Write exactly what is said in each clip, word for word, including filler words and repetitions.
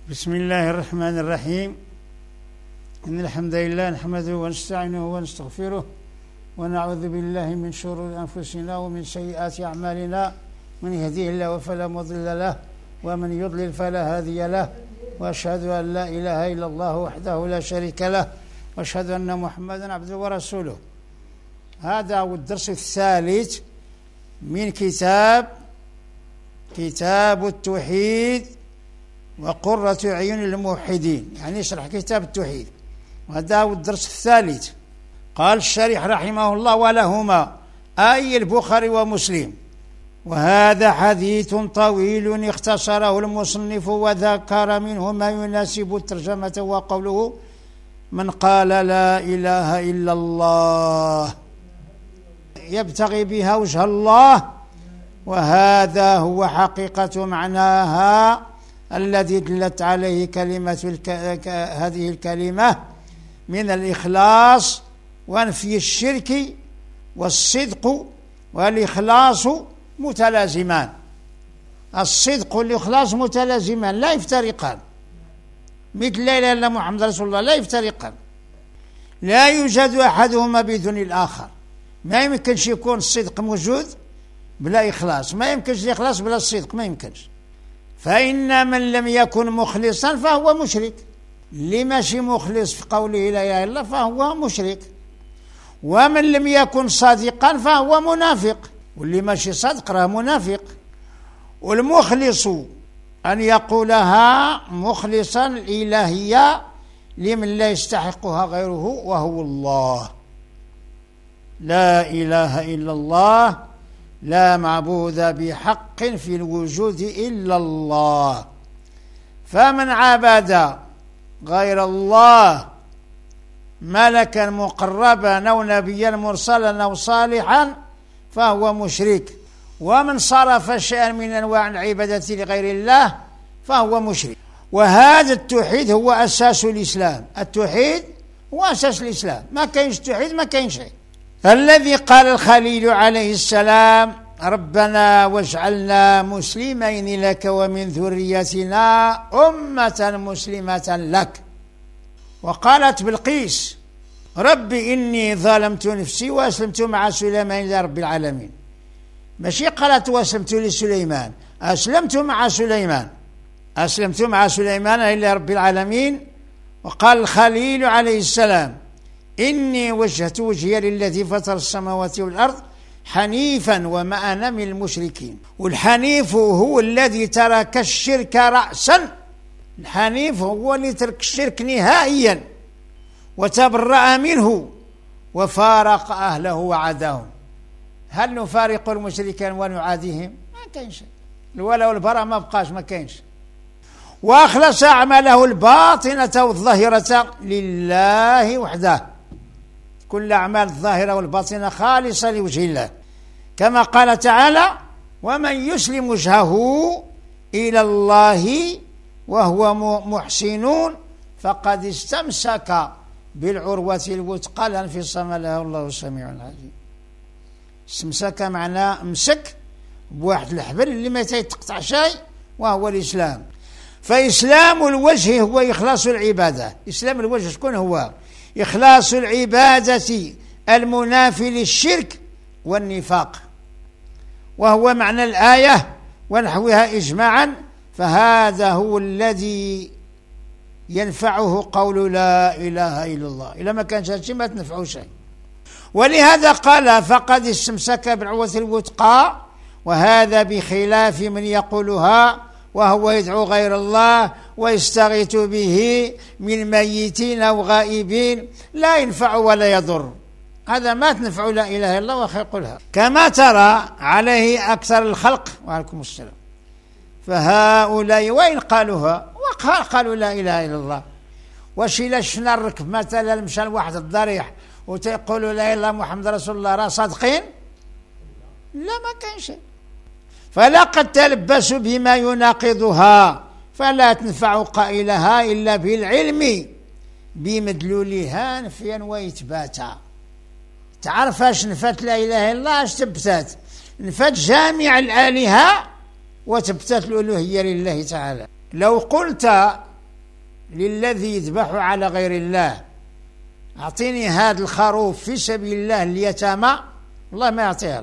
بسم الله الرحمن الرحيم. إن الحمد لله نحمده ونستعينه ونستغفره ونعوذ بالله من شرور أنفسنا ومن سيئات أعمالنا، من يهديه الله فلا مضل له ومن يضلل فلا هادي له، وأشهد أن لا إله إلا الله وحده لا شريك له، وأشهد أن محمدا عبده ورسوله. هذا هو الدرس الثالث من كتاب كتاب التوحيد وقرة عيون الموحدين، يعني يشرح كتاب التوحيد، وهذا هو الدرس الثالث. قال الشارح رحمه الله: ولهما أي البخاري ومسلم. وهذا حديث طويل اختصره المصنف وذكر منه ما يناسب الترجمة، وقوله: من قال لا إله إلا الله يبتغي بها وجه الله، وهذا هو حقيقة معناها الذي دلت عليه كلمة الك... هذه الكلمة من الإخلاص ونفي الشرك، والصدق والإخلاص متلازمان. الصدق والإخلاص متلازمان لا يفترقان، مثل لا إله إلا محمد رسول الله لا يفترقان، لا يوجد أحدهما بدون الآخر. ما يمكنش يكون الصدق موجود بلا إخلاص، ما يمكنش الإخلاص بلا الصدق، ما يمكنش. فإن من لم يكن مخلصا فهو مشرك، اللي ماشي مخلص في قوله لا إله إلا الله فهو مشرك. ومن لم يكن صادقا فهو منافق، واللي ماشي صادق راه منافق. والمخلص أن يقولها مخلصا الإلهية لمن لا يستحقها غيره، وهو الله. لا إله إلا الله، لا معبود بحق في الوجود إلا الله. فمن عبد غير الله ملكا مقربا أو نبيا مرسلا أو صالحا فهو مشرك. ومن صرف شيئا من أنواع العبادة لغير الله فهو مشرك. وهذا التوحيد هو أساس الإسلام. التوحيد هو أساس الإسلام، ما كاينش توحيد ما كاين شيء. الذي قال الخليل عليه السلام: ربنا واجعلنا مسلمين لك ومن ذريتنا أمة مسلمة لك. وقالت بلقيس: ربي إني ظلمت نفسي وأسلمت مع سليمان لرب العالمين. ماشي قالت وأسلمت لسليمان، أسلمت مع سليمان، أسلمت مع سليمان لرب العالمين. وقال الخليل عليه السلام: إني وجهت وجهي للذي فطر السماوات والأرض حنيفا وما أنا من المشركين. والحنيف هو الذي ترك الشرك رأسا، الحنيف هو اللي ترك الشرك نهائيا وتبرأ منه وفارق أهله وعادهم. هل نفارق المشركين ونعاديهم؟ ما كاين شيء. الولا والبراء ما بقاش، ما كاينش. وأخلص أعماله الباطنة والظاهرة لله وحده، كل أعمال الظاهرة والباطنة خالصة لوجه الله، كما قال تعالى: ومن يسلم وجهه إلى الله وهو محسن فقد استمسك بالعروة الوثقى لا انفصام لها والله سميع عليم. استمسك معناه امسك بواحد الحبل اللي ما يتقطع شيء، وهو الإسلام. فإسلام الوجه هو إخلاص العبادة. إسلام الوجه شكون هو؟ إخلاص العبادة المنافي للشرك والنفاق، وهو معنى الآية ونحوها إجماعا. فهذا هو الذي ينفعه قول لا إله إلا الله. إذا ما كانش هذا الشيء ما تنفعه شيء. ولهذا قال: فقد استمسك بالعروة الوثقى. وهذا بخلاف من يقولها وهو يدعو غير الله ويستغيث به من ميتين أو غائبين، لا ينفع ولا يضر. هذا ما تنفع لا إله إلا الله وخير قلها، كما ترى عليه أكثر الخلق. وعليكم السلام. فهؤلاء وإن قالوها وقالوا لا إله إلا الله، واش إلا شفنا الركب مثلا مشى لواحد الضريح وتيقولوا لا إله إلا محمد رسول الله، راه صادقين؟ لا، ما كاين شيء. فلقد تلبسوا بما يناقضها، فلا تنفع قائلها إلا بالعلم بمدلولها نفيا وإثباتا. تعرف اش نفت لا إله إلا الله؟ اش تبتات؟ نفت جامع الآلهة وتبتت الألوهية لله تعالى. لو قلت للذي يذبح على غير الله، أعطيني هذا الخروف في سبيل الله اليتامى، الله ما يعطيها لك،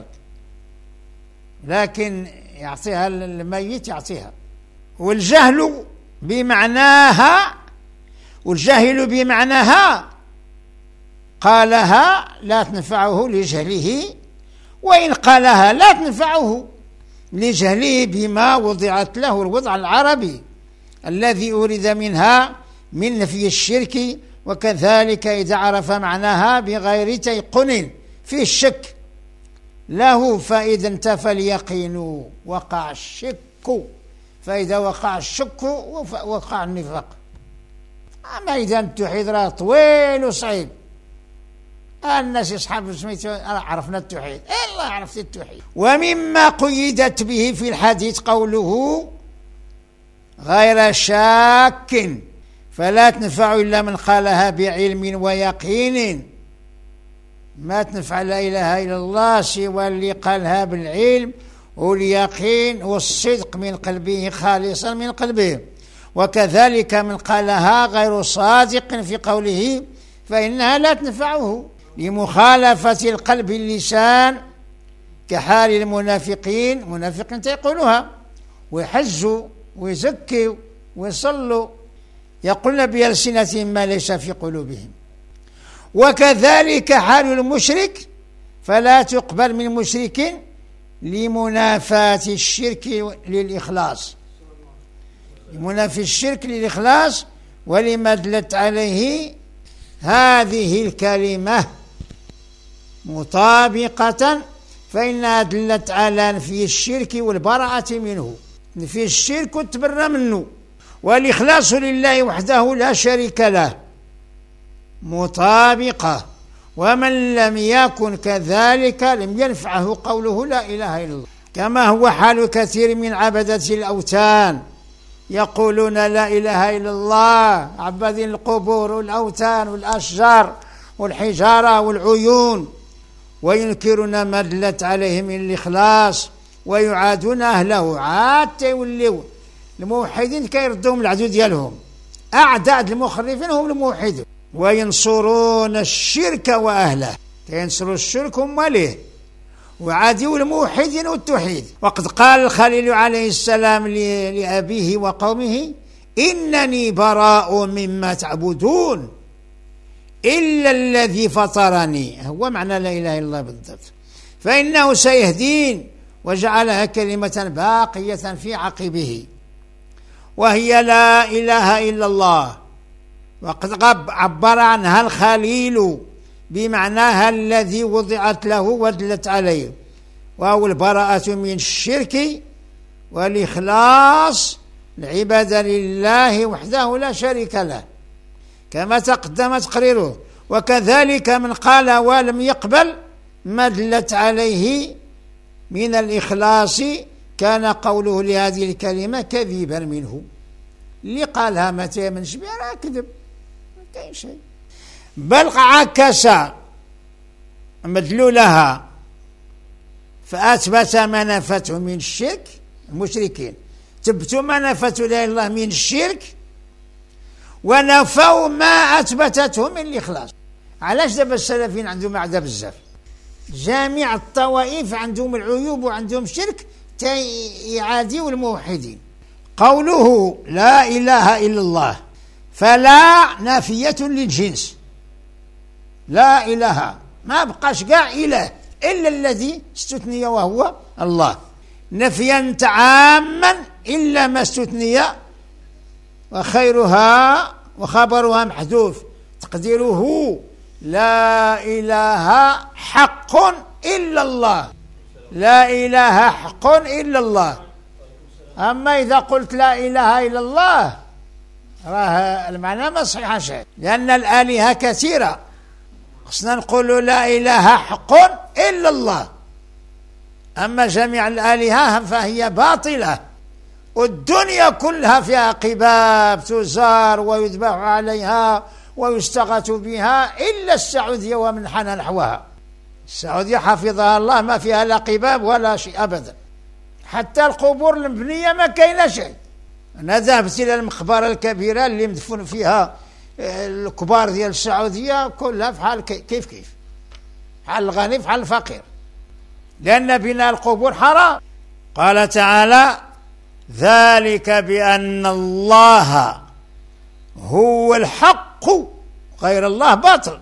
لكن يعطيها الميت يعطيها. والجهل بمعناها، والجاهل بمعناها قالها لا تنفعه لجهله، وإن قالها لا تنفعه لجهله بما وضعت له الوضع العربي الذي أريد منها من نفي الشرك. وكذلك إذا عرف معناها بغير تيقن فيه الشك له، فإذا انتفى اليقين وقع الشك، فإذا وقع الشك وقع النفاق. أما إذا التوحيد راه طويل وصعيب، الناس يصحاب سميتو عرفنا التوحيد، الله عرفت التوحيد. ومما قيدت به في الحديث قوله غير شاك، فلا تنفع إلا من قالها بعلم ويقين. ما تنفع لا إله إلا الله سوى اللي قالها بالعلم واليقين والصدق من قلبه، خالصا من قلبه. وكذلك من قالها غير صادق في قوله فإنها لا تنفعه لمخالفة القلب اللسان، كحال المنافقين. منافقين يقولها ويحجوا ويزكوا ويصلوا، يقولون بألسنتهم ما ليس في قلوبهم. وكذلك حال المشرك، فلا تقبل من مشرك لمنافاة الشرك للإخلاص، لمنافاة الشرك للإخلاص. ولما دلت عليه هذه الكلمة مطابقة، فإنها دلت على نفي الشرك والبراءة منه، نفي الشرك والتبرى منه، والإخلاص لله وحده لا شريك له، مطابقة. ومن لم يكن كذلك لم ينفعه قوله لا إله إلا الله، كما هو حال كثير من عبدة الأوثان، يقولون لا إله إلا الله، عبادين القبور والأوثان والأشجار والحجارة والعيون، وينكرون ما دلت عليه من الإخلاص، ويعادون أهله. عاد يوليو الموحدين كيردوهم العدو ديالهم، أعداء المخرفين هم الموحدين، وينصرون الشرك وأهله، كينصروا الشرك هم ليه، وعادوا الموحدين والتوحيد. وقد قال الخليل عليه السلام لأبيه وقومه إنني براء مما تعبدون إلا الذي فطرني، هو معنى لا إله إلا الله بالضبط، فإنه سيهدين، وجعلها كلمة باقية في عقبه، وهي لا إله إلا الله. وقد عبر عنها الخليل بمعناها الذي وضعت له ودلت عليه، وهو البراءة من الشرك والإخلاص، العبادة لله وحده لا شريك له، كما تقدم تقريره. وكذلك من قال ولم يقبل ما دلت عليه من الإخلاص، كان قوله لهذه الكلمة كذبا منه. اللي قالها ما تيمنش بها راه كذب، ما كاين شيء. بل عكس مدلولها فأثبت ما نفته من الشرك. المشركين تبتوا ما نفته لا الله من الشرك، ونفوا ما أثبتته من الإخلاص. علاش دابا السلفيين عندهم عذاب بزاف؟ جميع الطوائف عندهم العيوب وعندهم الشرك يعاديوا الموحدين. قوله لا إله إلا الله فلا نافية للجنس، لا إله ما بقاش كاع إله إلا الذي استثني وهو الله، نفيا عاما إلا ما استثني، وخيرها وخبرها محذوف تقديره لا إله حق إلا الله، لا إله حق إلا الله. أما إذا قلت لا إله إلا الله راه المعنى ما صحيح شيء، لأن الآلهة كثيرة، خصنا نقول لا إله حق إلا الله. أما جميع الآلهة فهي باطلة، والدنيا كلها فيها قباب تزار ويذبح عليها ويستغاث بها، إلا السعودية ومن حنى نحوها. السعودية حفظها الله ما فيها لا قباب ولا شيء أبدا، حتى القبور المبنية ما كاينه شيء، أنا ذهبت إلى المقبرة الكبيرة اللي مدفون فيها الكبار ديال السعودية كلها في حال كيف كيف، حال الغني في حال الفقير، لأن بناء القبور حرام. قال تعالى: ذلك بأن الله هو الحق غير الله باطل،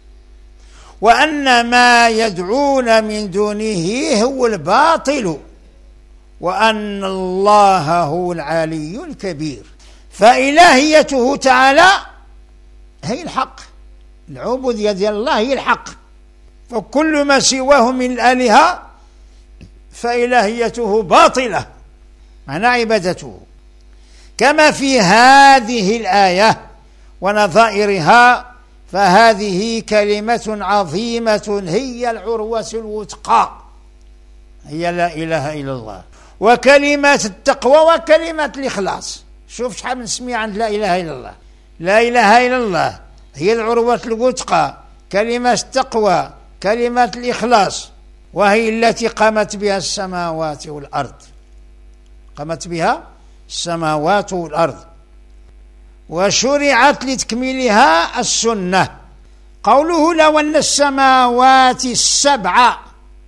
وأن ما يدعون من دونه هو الباطل، وأن الله هو العلي الكبير. فإلهيته تعالى هي الحق، العبودية ديال الله هي الحق، فكل ما سواه من الآلهة فإلهيته باطلة، معنى عبادته. كما في هذه الآية ونظائرها، فهذه كلمة عظيمة هي العروة الوثقى، هي لا إله إلا الله، وكلمة التقوى وكلمة الإخلاص. شوف شحال من سمية عند لا إله إلا الله. لا إله إلا الله هي العروة الوثقى، كلمة التقوى، كلمة الإخلاص، وهي التي قامت بها السماوات والأرض، قامت بها السماوات والأرض، وشرعت لتكميلها السنة. قوله: لو أن السماوات السبع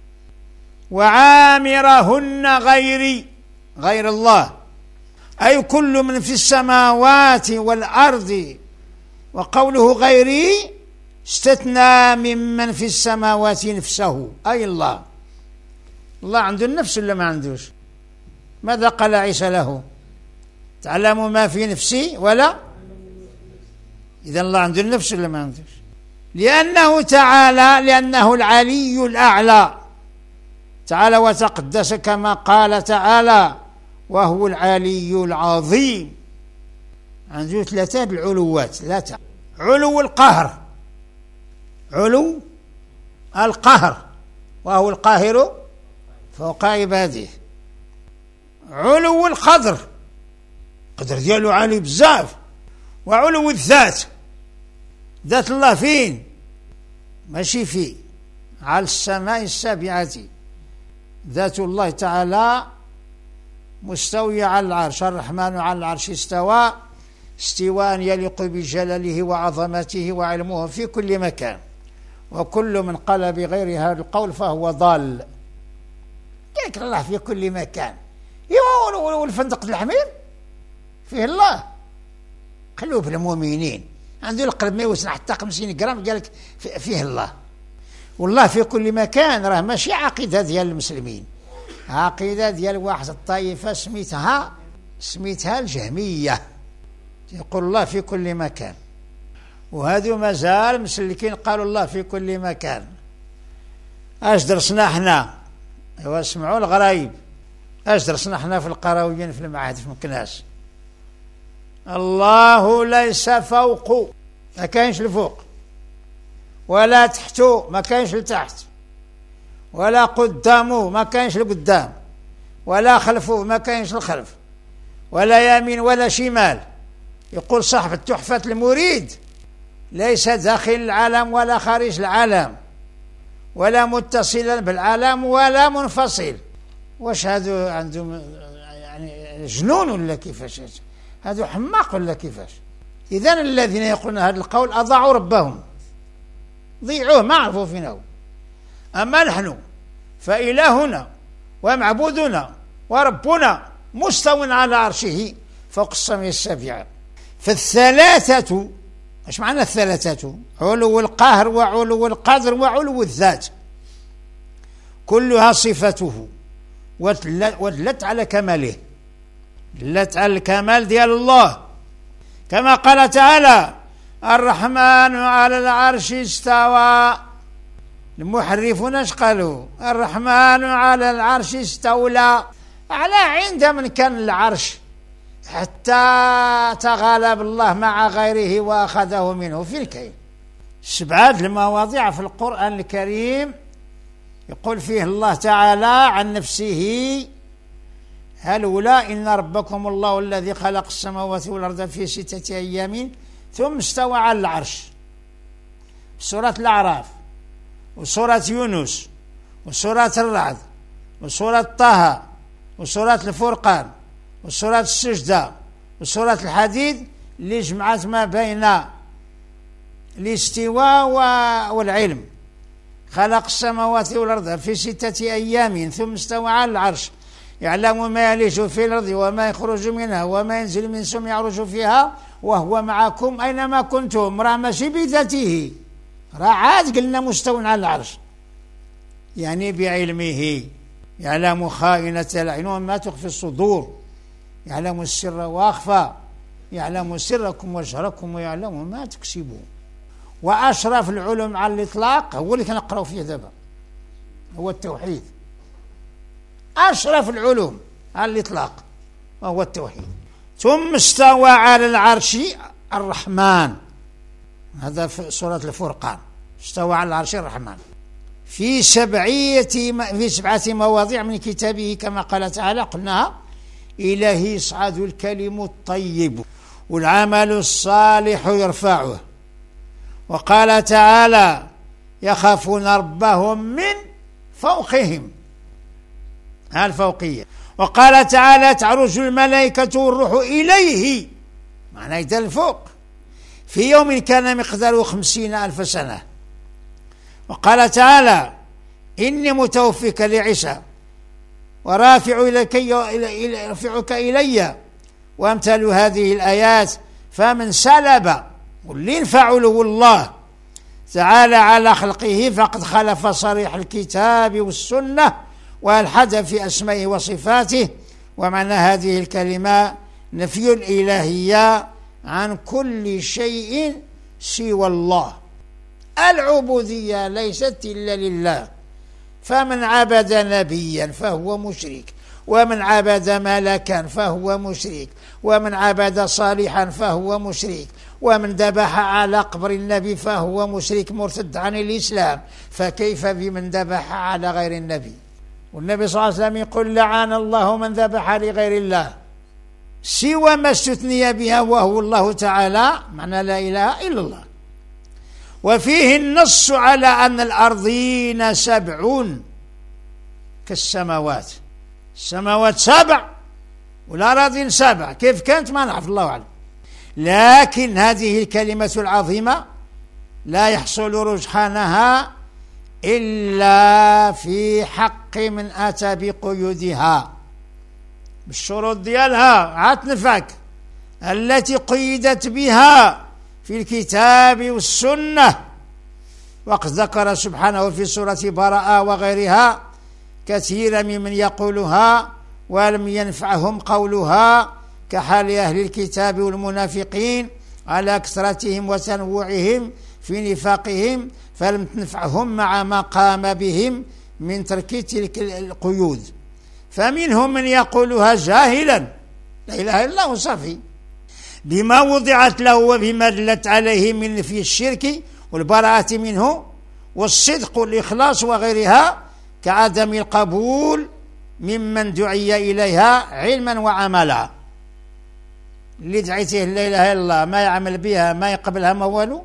وعامرهن غيري، غير الله، أي كل من في السماوات والأرض. وقوله غيري استثنى ممن في السماوات نفسه، أي الله. الله عنده النفس ولا ما عندوش؟ ماذا قال عيسى له؟ تعلم ما في نفسي ولا. إذن الله عنده النفس ولا ما عندوش؟ لأنه تعالى، لأنه العلي الأعلى تعالى وتقدس، كما قال تعالى: وهو العلي العظيم. عنده ثلاثة العلوات، ثلاثة: علو القهر، علو القهر وهو القاهر فوق عباده، علو القدر، قدر ديالو عالي بزاف، وعلو الذات، ذات الله فين؟ ماشي فيه، على السماء السابعة، ذات الله تعالى مستوية على العرش. الرحمن على العرش استوى استواء يليق بجلاله وعظمته، وعلمه في كل مكان، وكل من قال بغير هذا القول فهو ضال. لكن الله في كل مكان. والفندق الحمير فيه الله، قلوب المؤمنين، عنده القلب ما يوزن حتى خمسين جرام، قال لك فيه الله. والله في كل مكان راه ماشي عقيدة ديال المسلمين، عقيدة ديال واحد الطائفة سميتها سميتها الجهمية، يقول الله في كل مكان، وهذو مازال مسلكين قالوا الله في كل مكان. اش درسنا احنا؟ ايوا سمعوا الغرايب. اش درسنا احنا في القرويين في المعاهد في مكناس؟ الله ليس فوق، ما كاينش الفوق، ولا تحته، ما كاينش لتحت، ولا قدامه، ما كاينش لقدام، ولا خلفه، ما كاينش الخلف، ولا يمين ولا شمال. يقول صاحب التحفة المريد: ليس داخل العالم ولا خارج العالم، ولا متصلا بالعالم ولا منفصل. واش هذا عندهم يعني جنون ولا كيفاش؟ هذا حماق ولا كيفاش؟ إذن الذين يقولون هذا القول أضاعوا ربهم، ضيعوه، ما عرفوا فين هو. أما نحن فإلهنا ومعبودنا وربنا مستو على عرشه فوق السماء السابعة. فالثلاثة، ايش معنى الثلاثة؟ علو القهر وعلو القدر وعلو الذات، كلها صفته، ودلت على كماله، دلت على الكمال ديال الله، كما قال تعالى: الرحمن على العرش استوى. المحرفون اش قالوا؟ الرحمن على العرش استولى، على عند من كان العرش حتى تغالب الله مع غيره وأخذه منه في الكيل. سبعة المواضيع في القرآن الكريم يقول فيه الله تعالى عن نفسه: الأولى إن ربكم الله الذي خلق السماوات والأرض في ستة أيام ثم استوى على العرش. سورة الأعراف، وسورة يونس، وسورة وسورة طه، وسورة الفرقان، وسورة السجدة، وسورة الحديد اللي جمعت ما بين الاستواء والعلم. خلق السماوات والأرض في ستة أيام ثم استوى على العرش يعلم ما يلج في الأرض وما يخرج منها وما ينزل من سم يعرج فيها وهو معكم أينما كنتم. راه ماشي بذاته، راه عاد قلنا مستوى على العرش، يعني بعلمه. يعلم خائنة الأعين وما تخفي الصدور، يعلم السر وأخفى، يعلم سركم وجهركم ويعلم ما تكسبون. وأشرف العلوم على الإطلاق هو اللي كنقراو فيه دابا، هو التوحيد. أشرف العلوم على الإطلاق وهو التوحيد. ثم استوى على العرش الرحمن، هذا في سورة الفرقان. استوى على العرش الرحمن في سبعية في سبعة مواضيع من كتابه كما قال تعالى قلناها: إليه يصعد الكلم الطيب والعمل الصالح يرفعه. وقال تعالى: يخافون ربهم من فوقهم، ها الفوقية. وقال تعالى: تعرج الملائكة والروح إليه، معناه يدل الفوق، في يوم كان مقداره خمسين ألف سنة. وقال تعالى: إني متوفيك لعيسى ورافع إليك رافعك إلي، وأمثال هذه الآيات. فمن سلب واللي ينفع له الله تعالى على خلقه فقد خالف صريح الكتاب والسنة والحد في أسمائه وصفاته. ومعنى هذه الكلمة نفي الإلهية عن كل شيء سوى الله. العبودية ليست إلا لله، فمن عبد نبيا فهو مشرك، ومن عبد ملكا فهو مشرك، ومن عبد صالحا فهو مشرك، ومن ذبح على قبر النبي فهو مشرك مرتد عن الإسلام، فكيف بمن ذبح على غير النبي؟ والنبي صلى الله عليه وسلم يقول: لعن الله من ذبح لغير الله سوى ما استثني بها وهو الله تعالى، معنى لا إله إلا الله. وفيه النص على أن الأرضين سبع كالسماوات، السماوات سبع والأراضين سبع، كيف كانت ما نعرف، الله أعلم. لكن هذه الكلمة العظيمة لا يحصل رجحانها إلا في حق من أتى بقيودها، بالشروط ديالها عاد نفعك التي قيدت بها في الكتاب والسنة. وقد ذكر سبحانه في سورة براءة وغيرها كثيرا ممن يقولها ولم ينفعهم قولها، كحال أهل الكتاب والمنافقين على كثرتهم وتنوعهم في نفاقهم، فلم تنفعهم مع ما قام بهم من ترك تلك القيود. فمنهم من يقولها جاهلا لا إله إلا الله وصافي بما وضعت له وبما دلت عليه من نفي الشرك والبراءة منه والصدق والإخلاص وغيرها، كعدم القبول ممن دعي إليها علما وعملا. اللي دعيته لا إله إلا الله ما يعمل بها ما يقبلها ما والو،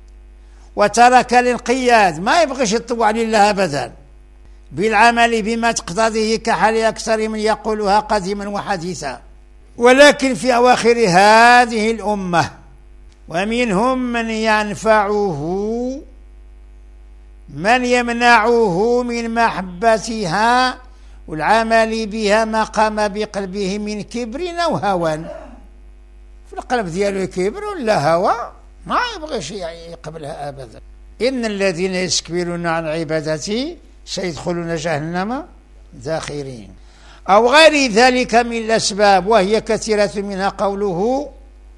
وترك الانقياد ما يبغيش يطوع لله أبدا بالعمل بما تقتضيه، كحال أكثر من يقولها قديما وحديثا. ولكن في أواخر هذه الأمة ومنهم من ينفعه من يمنعه من محبتها والعمل بها ما قام بقلبه من كبر أو هوى. في القلب دياله كبر ولا هوى ما يبغيش يقبلها أبدا. إن الذين يستكبرون عن عبادتي سيدخلون جهنم داخرين. أو غير ذلك من الأسباب، وهي كثيرة منها قوله: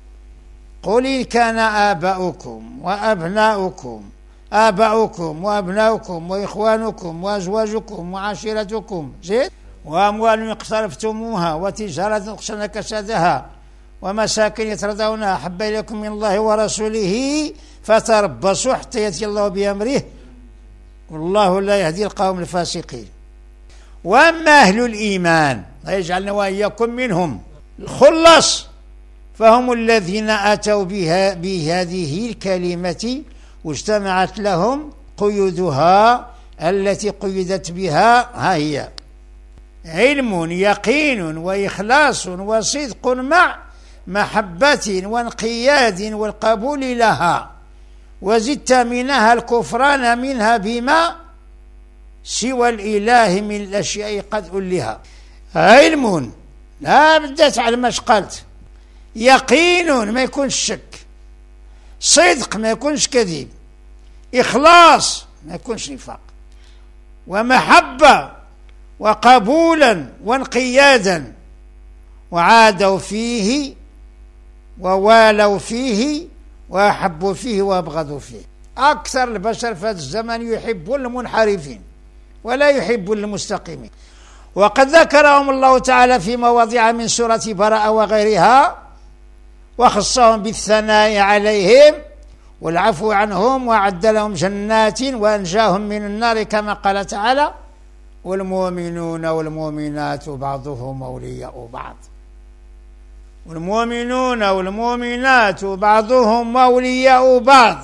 قل إن كان آباؤكم وأبناؤكم آباؤكم وأبناؤكم وإخوانكم وأزواجكم وعشيرتكم زيد وأموال اقترفتموها وتجارة تخشون كسادها ومساكن يترضونها أحب إليكم من الله ورسوله فتربصوا حتى يأتي الله بأمره والله لا يهدي القوم الفاسقين. وأما أهل الإيمان يجعلنا وإياكم منهم الخلص، فهم الذين أتوا بها بهذه الكلمة واجتمعت لهم قيودها التي قيدت بها، ها هي: علم يقين وإخلاص وصدق مع محبة وانقياد والقبول لها، وزدت منها الكفران منها بما سوى الإله من الأشياء قد ألها. علم لا بد تعلم اش قالت، يقين ما يكونش شك، صدق ما يكونش كذب، إخلاص ما يكونش نفاق، ومحبة وقبولا وانقيادا، وعادوا فيه ووالوا فيه وأحبوا فيه وأبغضوا فيه. أكثر البشر في هذا الزمن يحبون المنحرفين ولا يحبون المستقيمين، وقد ذكرهم الله تعالى في مواضع من سورة براءة وغيرها، وخصهم بالثناء عليهم والعفو عنهم، وأعد لهم جنات وأنجاهم من النار، كما قال تعالى: والمؤمنون والمؤمنات بعضهم أولياء بعض. والمؤمنون والمؤمنات بعضهم أولياء بعض،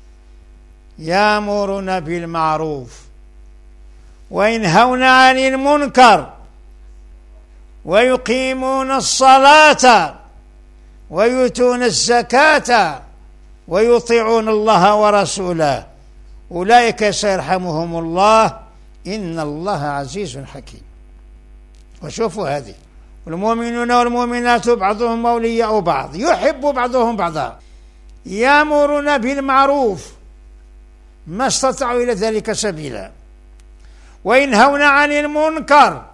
يأمرون بالمعروف وينهون عن المنكر ويقيمون الصلاة ويؤتون الزكاة ويطيعون الله ورسوله، أولئك سيرحمهم الله إن الله عزيز حكيم. وشوفوا هذه: والمؤمنون والمؤمنات بعضهم أولياء بعض، يحب بعضهم بعضا، يأمرون بالمعروف ما استطاعوا إلى ذلك سبيلا، وينهون عن المنكر.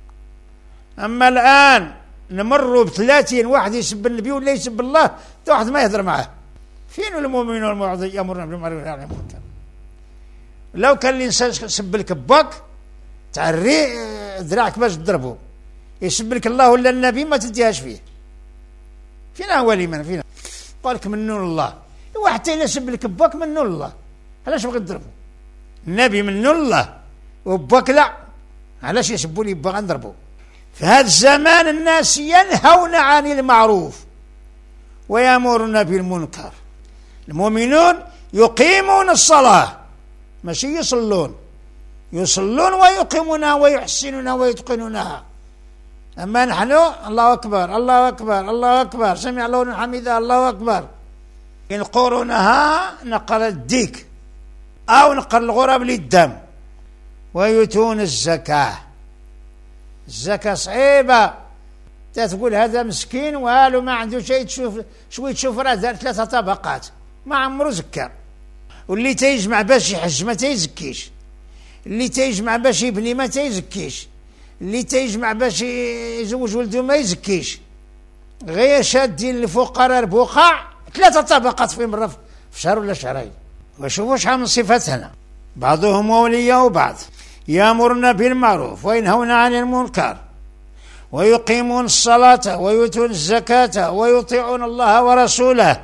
أما الآن نمر بثلاثين واحد يسب النبي ولا يسب الله، واحد ما يهدر معه. فين المؤمنون والمؤمنات يأمرون بالمعروف وينهون عن المنكر؟ لو كان الإنسان يسب لك باك تعري ذراعك باش تضربه، يسب لك الله ولا النبي ما تديهاش فيه. فين هو الإيمان؟ فين قال لك منون الله؟ واحد إلا سب لك باك منون الله، علاش بغيت تضربه؟ النبي منون الله وباك لا، علاش يسبوا لي باك نضربه؟ في هذا الزمان الناس ينهون عن المعروف ويأمرون بالمنكر. المؤمنون يقيمون الصلاة، ماشي يصلون، يصلون ويقيمونها ويحسنونها ويتقنونها. أما نحن الله أكبر الله أكبر الله أكبر سمع الله لمن حمده الله أكبر، ينقرونها نقر الديك أو نقر الغراب للدم. ويؤتون الزكاة، الزكاة صعيبة، تقول هذا مسكين والو ما عنده شيء، تشوف شوية شوفرة دار ثلاثة طبقات ما عمرو زكا، واللي تيجمع باش يحج ما تيزكيش، اللي تيجمع باش يبني ما تيزكيش، اللي تيجمع باش يزوج ولده ما يزكيش، غير شادين الفقراء البقاع ثلاثة طبقات في مرة في شهر ولا شهرين. وشوفوا شحال من صفات هنا: بعضهم أولياء بعض، يأمرون بالمعروف وينهون عن المنكر ويقيمون الصلاة ويؤتون الزكاة ويطيعون الله ورسوله،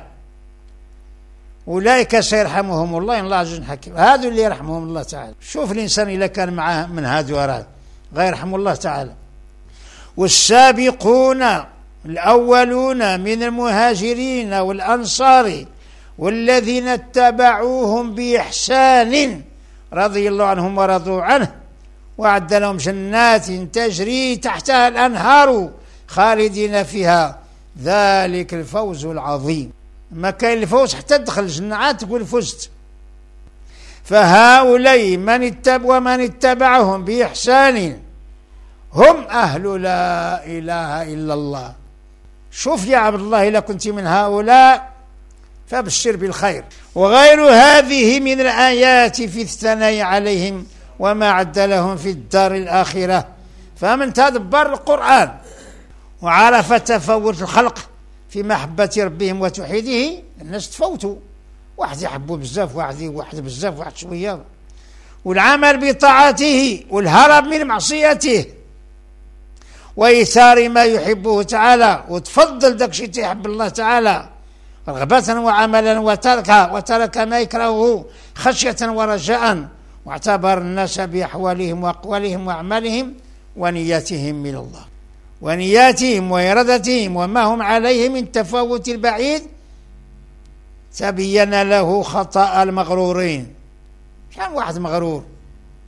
أولئك سيرحمهم الله إن الله عزيز حكيم. هذا اللي يرحمهم الله تعالى. شوف الإنسان إذا كان معه من هذا وراء غير يرحم الله تعالى. والسابقون الأولون من المهاجرين والأنصار والذين اتبعوهم بإحسان رضي الله عنهم ورضوا عنه، وأعد لهم جنات تجري تحتها الأنهار خالدين فيها، ذلك الفوز العظيم. ما كاين الفوز حتى تدخل الجنة تقول فزت. فهؤلاء من اتبع ومن اتبعهم بإحسان هم أهل لا إله إلا الله. شوف يا عبد الله إذا كنت من هؤلاء فابشر بالخير. وغير هذه من الآيات في الثناء عليهم وما عد لهم في الدار الآخرة. فمن تدبر القرآن وعرف تفوت الخلق في محبة ربهم وتوحيده، الناس تفوتوا، واحد يحبه بزاف واحد واحد بزاف واحد شوية، والعمل بطاعته والهرب من معصيته وإيثار ما يحبه تعالى، وتفضل داك الشيء تحب الله تعالى رغبة وعملا، وترك وترك ما يكرهه خشية ورجاء، واعتبر الناس بأحوالهم وأقوالهم وأعمالهم ونياتهم من الله ونياتهم وإرادتهم وما هم عليه من تفاوت البعيد، تبين له خطأ المغرورين. شحال واحد مغرور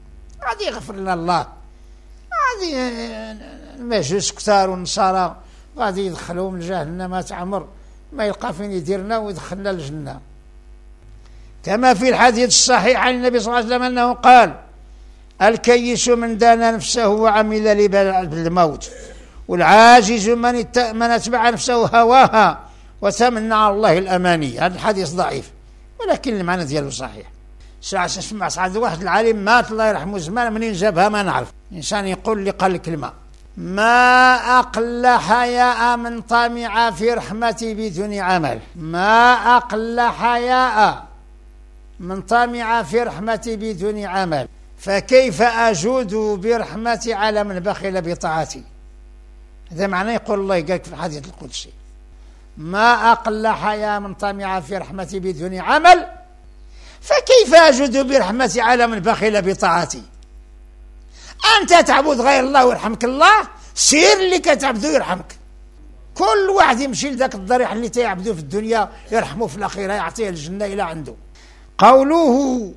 غادي يغفر لنا الله، غادي المجوس كثار والنصارى غادي يدخلهم لجهنم تعمر ما يلقى فين يديرنا ويدخلنا الجنة. كما في الحديث الصحيح عن النبي صلى الله عليه وسلم أنه قال: الكيس من دان نفسه وعمل للموت، والعاجز من من اتبع نفسه هواها وتمنى على الله الأماني. هذا الحديث ضعيف ولكن المعنى دياله صحيح. ساعة نسمع سعد واحد العالم مات الله يرحمه زمان، منين جابها ما نعرف. إنسان يقول لي قال الكلمة: ما أقل حياء من طامع في رحمتي بدون عمل. ما أقل حياء من طامع في رحمتي بدون عمل، فكيف أجود برحمتي على من بخل بطاعتي. هذا معناه يقول الله قال في الحديث القدسي: ما أقل حياء من طامع في رحمتي بدون عمل، فكيف أجود برحمتي على من بخل بطاعتي. أنت تعبد غير الله ويرحمك الله، سير اللي كتعبدو يرحمك. كل واحد يمشي لذاك الضريح اللي تيعبدو في الدنيا يرحمه في الأخيرة، يعطيه الجنة إلى عنده. قوله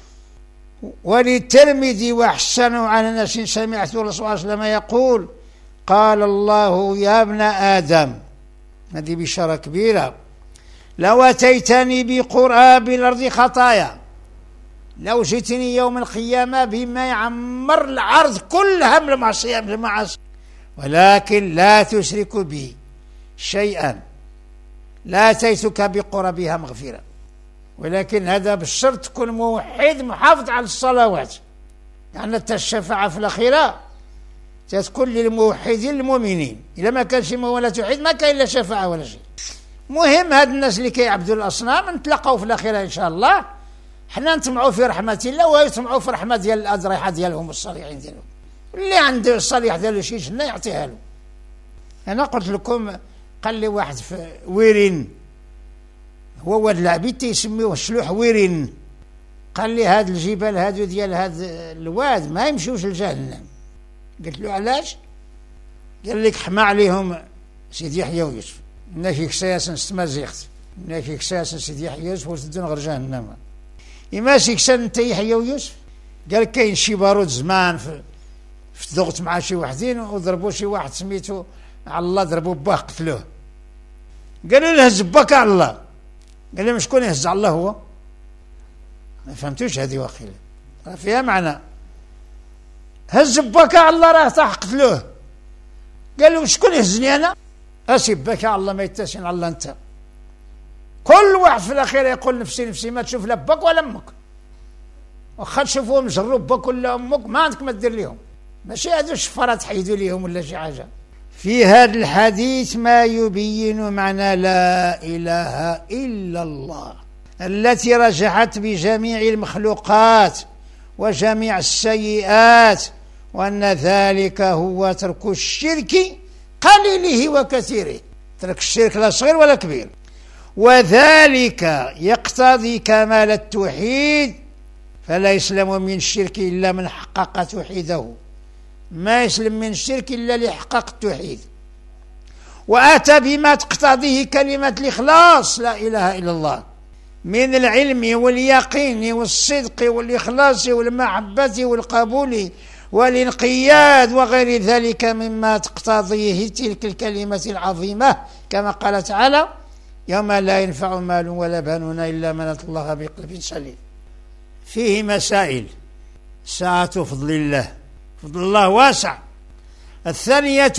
وللترمذي وحسنه عن أنس سمعت الرسول صلى الله عليه وسلم يقول: قال الله يا ابن آدم، هذه بشارة كبيرة، لو أتيتني بقراب الأرض خطايا، لو جئتني يوم القيامة بما يعمر العرض كلها من المعصية من المعاصي، ولكن لا تشرك بي شيئا لا أتيتك بقربها مغفرة. ولكن هذا بالشرط تكون موحد محافظ على الصلوات، يعني الشفاعة في الأخيرة تكون للموحدين المؤمنين. إذا ما كانش ولا توحيد ما كاين لا شفاعة ولا شيء. مهم هاد الناس اللي كيعبدوا الأصنام نتلاقوا في الأخيرة إن شاء الله، حنا نطمعوا في رحمة الله ويطمعوا في رحمة ديال الأضرحة ديالهم والصالحين ديالهم. اللي عنده الصالح ديالو شي جنة يعطيها له. أنا قلت لكم قال لي واحد في ويرين، هو واد العبيد تيسميوه الشلوح ويرين، قال لي هاد الجبال هادو ديال هاد الواد ما يمشوش لجهنم. قلت له علاش؟ قال لك حما عليهم سيدي يحيى ويوسف، منا فيك سياسن استمازيغت، منا فيك سياسن سيدي يحيى ويوسف وتدون غير جهنم. إما سيكسن انت يحيى ويوسف؟ قال كاين شي بارود زمان في في ضغط مع شي وحدين وضربوا شي واحد سميتو على الله، ضربوا باه قتلوه. قالوا له هز باك على الله، قال لهم شكون يهز على الله هو؟ ما فهمتوش هذه واخيلا فيها معنى. هز باك على الله راه طاح قتلوه، قال له شكون يهزني انا؟ اسيب باك على الله ما يتسن على الله انت. كل واحد في الاخير يقول نفسي نفسي، ما تشوف لا باك ولا امك، واخا تشوفوهم جروا باك ولا امك ما عندك ما دير لهم، ماشي هذو الشفره تحيدوا ليهم ولا شي حاجه. في هذا الحديث ما يبين معنى لا إله إلا الله التي رجحت بجميع المخلوقات وجميع السيئات، وأن ذلك هو ترك الشرك قليله وكثيره، ترك الشرك لا صغير ولا كبير. وذلك يقتضي كمال التوحيد، فلا يسلم من الشرك إلا من حقق توحيده، ما يسلم من الشرك إلا ليحقق التوحيد. وأتى بما تقتضيه كلمة الإخلاص لا إله إلا الله من العلم واليقين والصدق والإخلاص والمحبة والقبول والانقياد وغير ذلك مما تقتضيه تلك الكلمة العظيمة، كما قال تعالى: يوم لا ينفع مال ولا بنون إلا من أتى الله بقلب سليم. فيه مسائل. ساعة فضل الله، فضل الله واسع. الثانية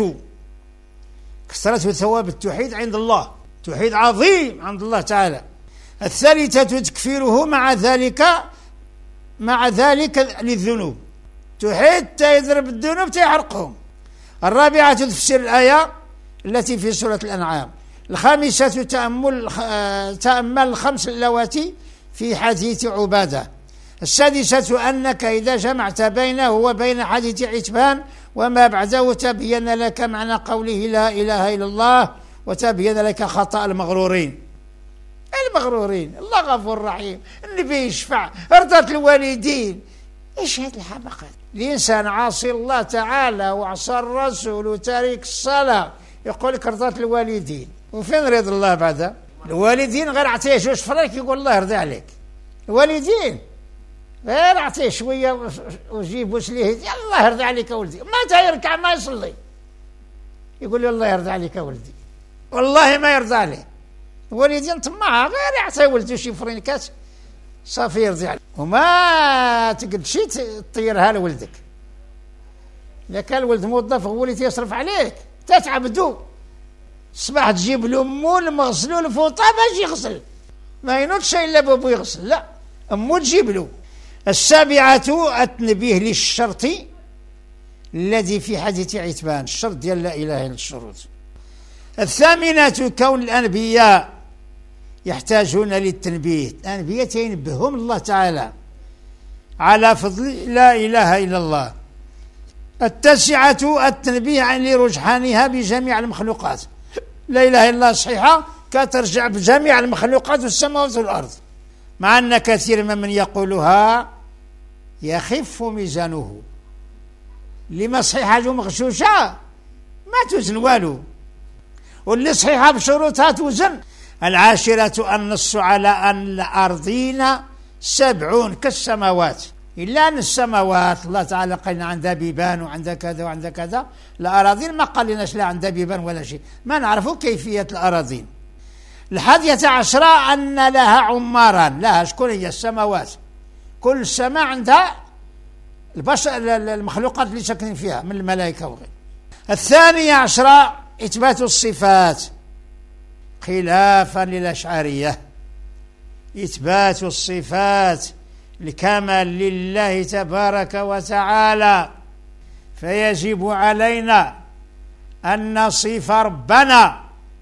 كثرة ثواب التوحيد عند الله، توحيد عظيم عند الله تعالى. الثالثة تكفيره مع ذلك مع ذلك للذنوب، توحيد تيضرب الذنوب تيحرقهم. الرابعة تفسير الآية التي في سورة الأنعام. الخامسة تأمل تأمل الخمس اللواتي في حديث عبادة. السادسة أنك إذا جمعت بينه وبين حديث عتبان وما بعده تبين لك معنى قوله لا إله إلا الله، وتبين لك خطأ المغرورين. المغرورين الله غفور رحيم، النبي يشفع، رضات الوالدين، إيش هذه الحماقات؟ الإنسان عاصي الله تعالى وعصى الرسول وتارك الصلاة يقول لك رضات الوالدين، وفين رضا الله بعدها؟ الوالدين غير عطيه جوج فراك يقول الله يرضى عليك. الوالدين غير اعطيه شويه، وجيب وسليه يلا يرضى عليك ولدي، ما تيركع ما يصلي، يقول لي الله يرضى عليك ولدي، والله ما يرضى عليه. والدي طماع غير يعطي ولده شي فرينكات صافي يرضي عليه، وما تقدش تطيرها لولدك. إذا كان الولد موظف هو اللي تيصرف عليك تتعبدو، الصباح تجيب له امو المغسلو الفوطه باش يغسل، ما ينوض شيء الا بابو يغسل، لا امو تجيب له. السابعة التنبيه للشرط الذي في حديث عتبان، الشرط ديال لا اله الا الشروط. الثامنة كون الانبياء يحتاجون للتنبيه، الانبياء ينبههم الله تعالى على فضل لا اله الا الله. التاسعة التنبيه عن لرجحانها بجميع المخلوقات، لا اله الا الله صحيحه كترجع بجميع المخلوقات والسماوات والارض، مع ان كثير من يقولها يخف ميزانه، لما صحيحه مغشوشه ما توزن والو، واللي صحيحه بشروطها توزن. العاشرة النص على أن الأرضين سبعون كالسماوات، إلا أن السماوات الله تعالى قال عندها بيبان وعندها كذا وعندها كذا، الأراضين ما قال لناش لا عندها بيبان ولا شيء، ما نعرفوا كيفية الأراضين. الحادية عشرة أن لها عمارا، لها شكون هي السماوات، كل السماء عندها البشر المخلوقات اللي ساكنين فيها من الملائكة وغيره. الثانية عشرة إثبات الصفات خلافا للأشعرية، إثبات الصفات الكمال لله تبارك وتعالى، فيجب علينا أن نصف ربنا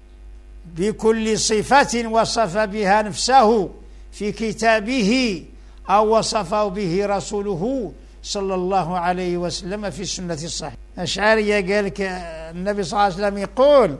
بكل صفة وصف بها نفسه في كتابه أو وصفه به رسوله صلى الله عليه وسلم في السنة الصحيحة. أشعرية قال لك النبي صلى الله عليه وسلم يقول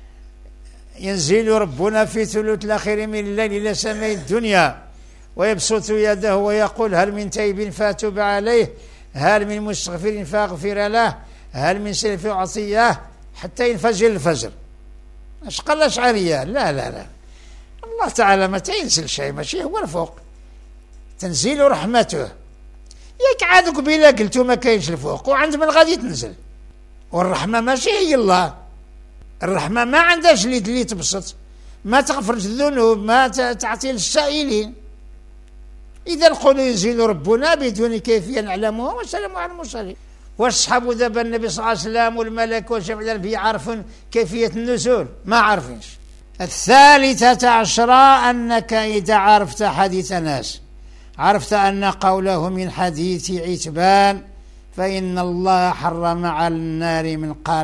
ينزل ربنا في ثلث الأخير من الليل إلى سماء الدنيا ويبسط يده ويقول هل من تائب فاتوب عليه، هل من مستغفر فاغفر له، هل من سلف عطية، حتى ينفجر الفجر. اش قال الأشعرية؟ لا لا لا، الله تعالى ما تينزل شيء، ماشي هو الفوق، تنزيل رحمته. ياك عاد قبيله قلتو ما كاينش الفوق، وعند من غادي تنزل، والرحمة ماشي هي الله، الرحمة ما عندهاش اللي تبسط، ما تغفر الذنوب، ما تعطي للسائلين. إذا نقولوا ينزل ربنا بدون كيفية نعلموها والسلام على المرسلين. واش صحابو دابا النبي صلى الله عليه وسلم والملك وجميع الأنبياء عارفين كيفية النزول؟ ما عارفينش. الثالثة عشرة أنك إذا عرفت حديث ناس عرفت أن قوله من حديث عتبان فإن الله حرم على النار من قال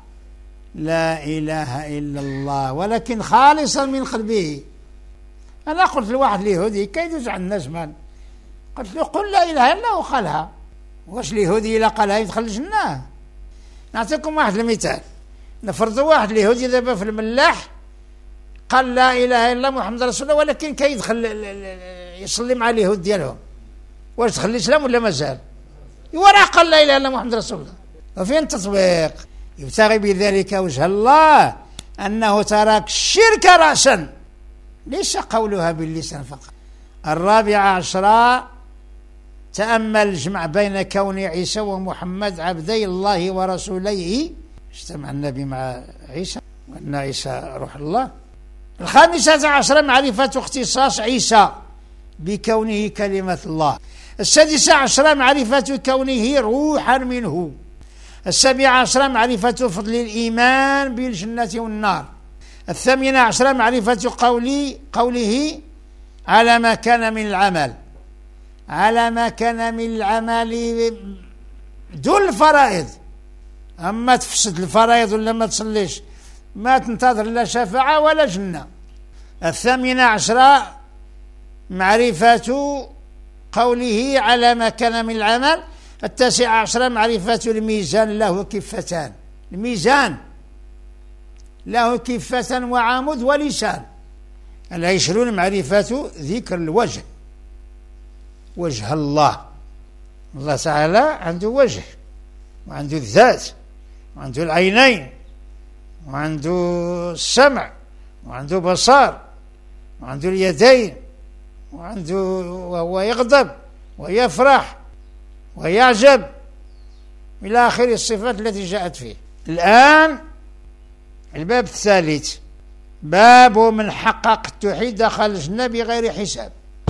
لا إله إلا الله ولكن خالصا من قلبه. أنا قلت لواحد اليهودي كيدوز على الناس مان، قلت له قل لا إله إلا الله وقالها، واش اليهودي إلا قالها يدخل الجنة؟ نعطيكم واحد المثال، نفرضوا واحد اليهودي دابا في الملاح قال لا إله إلا الله محمد رسول الله، ولكن كيدخل يصلي مع اليهود ديالهم، واش دخل الإسلام ولا مازال؟ وراه قال لا إله إلا الله محمد رسول الله. وفين التطبيق؟ يبتغي بذلك وجه الله أنه ترك الشرك رأسا، ليس قولها باللسان فقط. الرابعة عشرة تأمل الجمع بين كون عيسى ومحمد عبدي الله ورسوليه، اجتمع النبي مع عيسى وأن عيسى روح الله. الخامسة عشرة معرفة اختصاص عيسى بكونه كلمة الله. السادسة عشرة معرفة كونه روحا منه. السابعة عشرة معرفة فضل الإيمان بالجنة والنار. الثامنة عشرة معرفة قولي قوله على ما كان من العمل، على ما كان من العمل دون الفرائض، أما تفسد الفرائض ولا ما تصليش ما تنتظر لا شفاعة ولا جنة. الثامنة عشرة معرفة قوله على ما كان من العمل. التاسعة عشرة معرفة الميزان له كفتان، الميزان له كفة وعمود ولسان. العشرون معرفة ذكر الوجه، وجه الله، الله تعالى عنده وجه وعنده الذات وعنده العينين وعنده السمع وعنده بصر وعنده اليدين وعنده، وهو يغضب ويفرح ويعجب إلى آخر الصفات التي جاءت فيه. الآن الباب الثالث باب من حقق التوحيد دخل الجنة بغير حساب.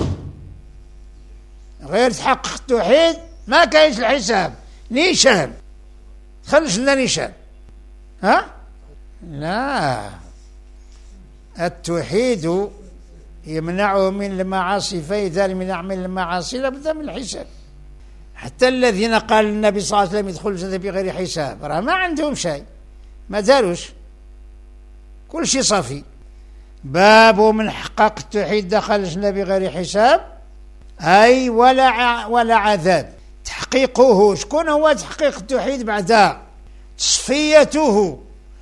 غير تحقق التوحيد ما كاينش الحساب، نيشان دخل الجنة نيشان. ها لا، التوحيد يمنعه من المعاصي، فإذا لم يمنع من المعاصي لابد من الحساب. حتى الذين قال النبي صلى الله عليه وسلم يدخل الجنة بغير حساب راه ما عندهم شيء، ما داروش، كل شيء صافي. باب من حقق التوحيد دخل الجنة بغير حساب، أي ولا ولا عذاب. تحقيقه، شكون هو تحقيق التوحيد؟ بعد تصفيته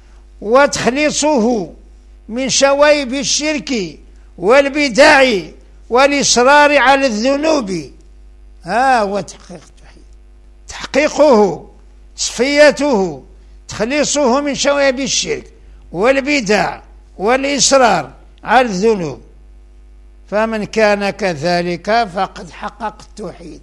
وتخليصه من شوائب الشرك والبدع والإصرار على الذنوب. ها هو تحقيق التوحيد، تحقيقه تصفيته تخليصه من شوائب الشرك والبدع والإصرار على الذنوب. فمن كان كذلك فقد حقق التوحيد،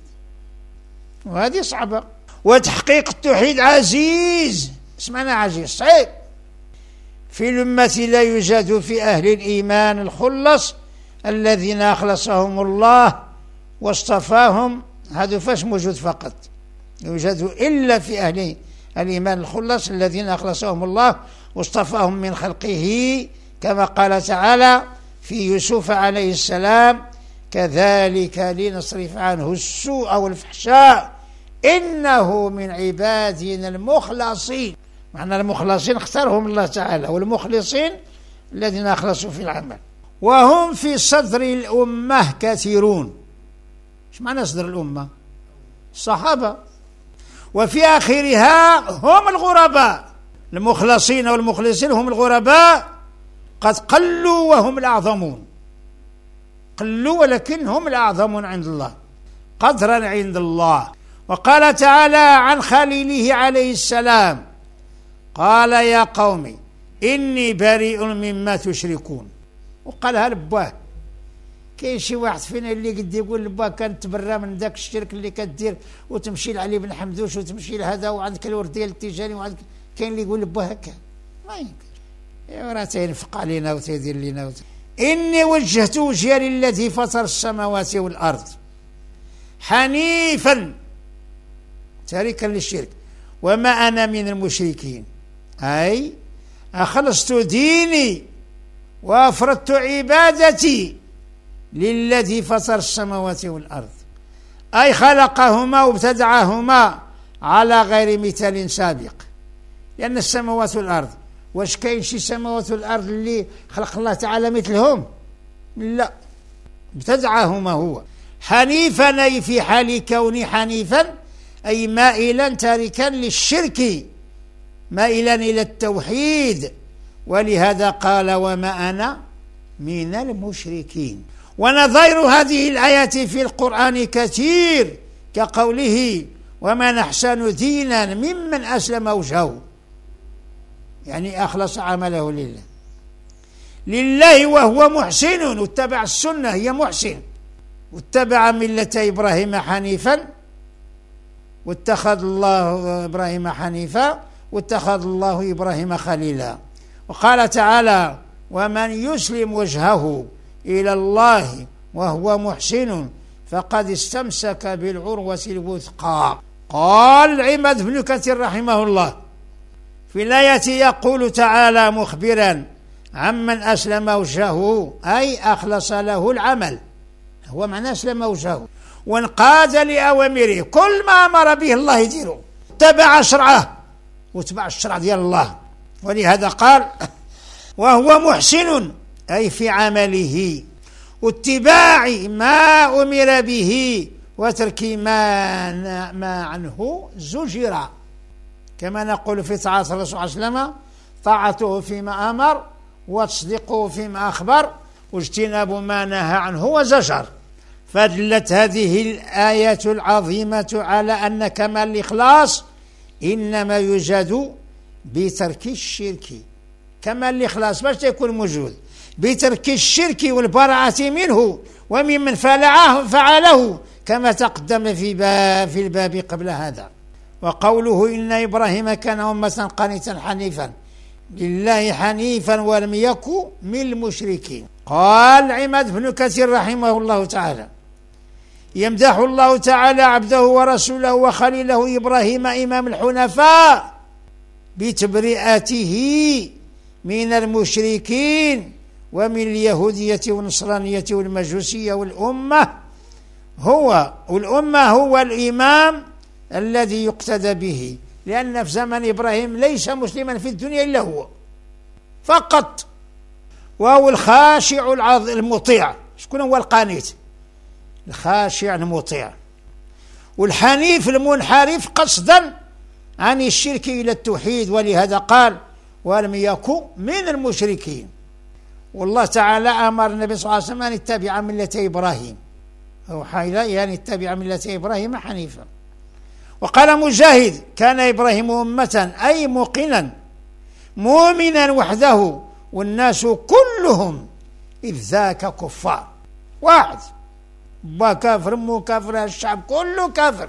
وهذه صعبة. وتحقيق التوحيد عزيز، اسمعنا عزيز صعيب. في الأمة لا يوجد في أهل الإيمان الخلص الذين أخلصهم الله واصطفاهم، هذا فاش موجود فقط، يوجد إلا في أهل الإيمان الخلص الذين أخلصهم الله واصطفاهم من خلقه، كما قال تعالى في يوسف عليه السلام: كذلك لنصرف عنه السوء والفحشاء إنه من عبادنا المخلصين. معنى المخلصين اختارهم الله تعالى، والمخلصين الذين أخلصوا في العمل. وهم في صدر الأمة كثيرون. ايش معنى صدر الأمة؟ الصحابة. وفي آخرها هم الغرباء. المخلصين والمخلصين هم الغرباء، قد قلوا وهم الأعظمون. قلوا ولكن هم الأعظمون عند الله قدرا عند الله. وقال تعالى عن خليله عليه السلام: قال يا قوم إني بريء مما تشركون. وقالها لباه. كاين شي واحد فينا اللي قد يقول لباه كان تبرى من ذاك الشرك اللي كدير وتمشي لعلي بن حمدوش وتمشي لهذا وعندك الورد ديال التيجاني وعندك، كاين اللي يقول لباه هكا، ما يمكن. راه تينفق علينا وتيدير لنا وت... إني وجهت وجهي للذي فطر السماوات والأرض حنيفا تاركا للشرك وما أنا من المشركين. أي أخلصت ديني وأفردت عبادتي للذي فطر السماوات والأرض، أي خلقهما وابتدعهما على غير مثال سابق. لأن السماوات والأرض، واش كاين شي سماوات والأرض اللي خلق الله تعالى مثلهم؟ لا، ابتدعهما هو. حنيفا أي في حال كوني حنيفا، أي مائلا تاركا للشرك مائلا إلى التوحيد. ولهذا قال: وما أنا من المشركين. ونظير هذه الآيات في القرآن كثير، كقوله: ومن أحسن دينا ممن أسلم وجهه، يعني أخلص عمله لله لله وهو محسن، واتبع السنة، هي محسن، واتبع ملة إبراهيم حنيفا، واتخذ الله إبراهيم حنيفا، واتخذ الله إبراهيم خليلا. وقال تعالى: ومن يسلم وجهه إلى الله وهو محسن فقد استمسك بالعروة الوثقى. قال العماد بن كثير رحمه الله في الآية يقول تعالى مخبرا عمن أسلم وجهه، أي أخلص له العمل، هو معنى أسلم وجهه، وانقاد لأوامره، كل ما أمر به الله يديره، تبع شرعه وتبع الشرع ديال الله. ولهذا قال: وهو محسن أي في عمله، واتباع ما أمر به وترك ما ما عنه زجر. كما نقول في طاعة الرسول صلى الله عليه وسلم: طاعته فيما أمر وتصديقه فيما أخبر واجتناب ما نهى عنه وزجر. فدلت هذه الآية العظيمة على أن كمال الإخلاص إنما يوجد بترك الشرك. كمال الإخلاص باش يكون موجود بترك الشرك والبراءة منه وممن فعله فعله كما تقدم في باب في الباب قبل هذا. وقوله: إن إبراهيم كان أمة قانتا حنيفا، لله حنيفا ولم يكن من المشركين. قال عماد بن كثير رحمه الله تعالى: يمدح الله تعالى عبده ورسوله وخليله إبراهيم إمام الحنفاء بتبرئته من المشركين ومن اليهودية والنصرانية والمجوسية والأمة هو والأمة هو الإمام الذي يقتدى به، لأن في زمن إبراهيم ليس مسلما في الدنيا إلا هو فقط، وهو الخاشع المطيع. شكون هو القانت؟ الخاشع المطيع، والحنيف المنحرف قصدا عن الشرك إلى التوحيد، ولهذا قال: ولم يكن من المشركين. والله تعالى أمر النبي صلى الله عليه وسلم أن يتبع ملة إبراهيم، أوحى إليه أن يتبع ملة إبراهيم حنيفا. وقال مجاهد: كان إبراهيم أمة، أي موقنا مؤمنا وحده، والناس كلهم إذ ذاك كفار. واحد با كافر مو كافر، الشعب كله كافر.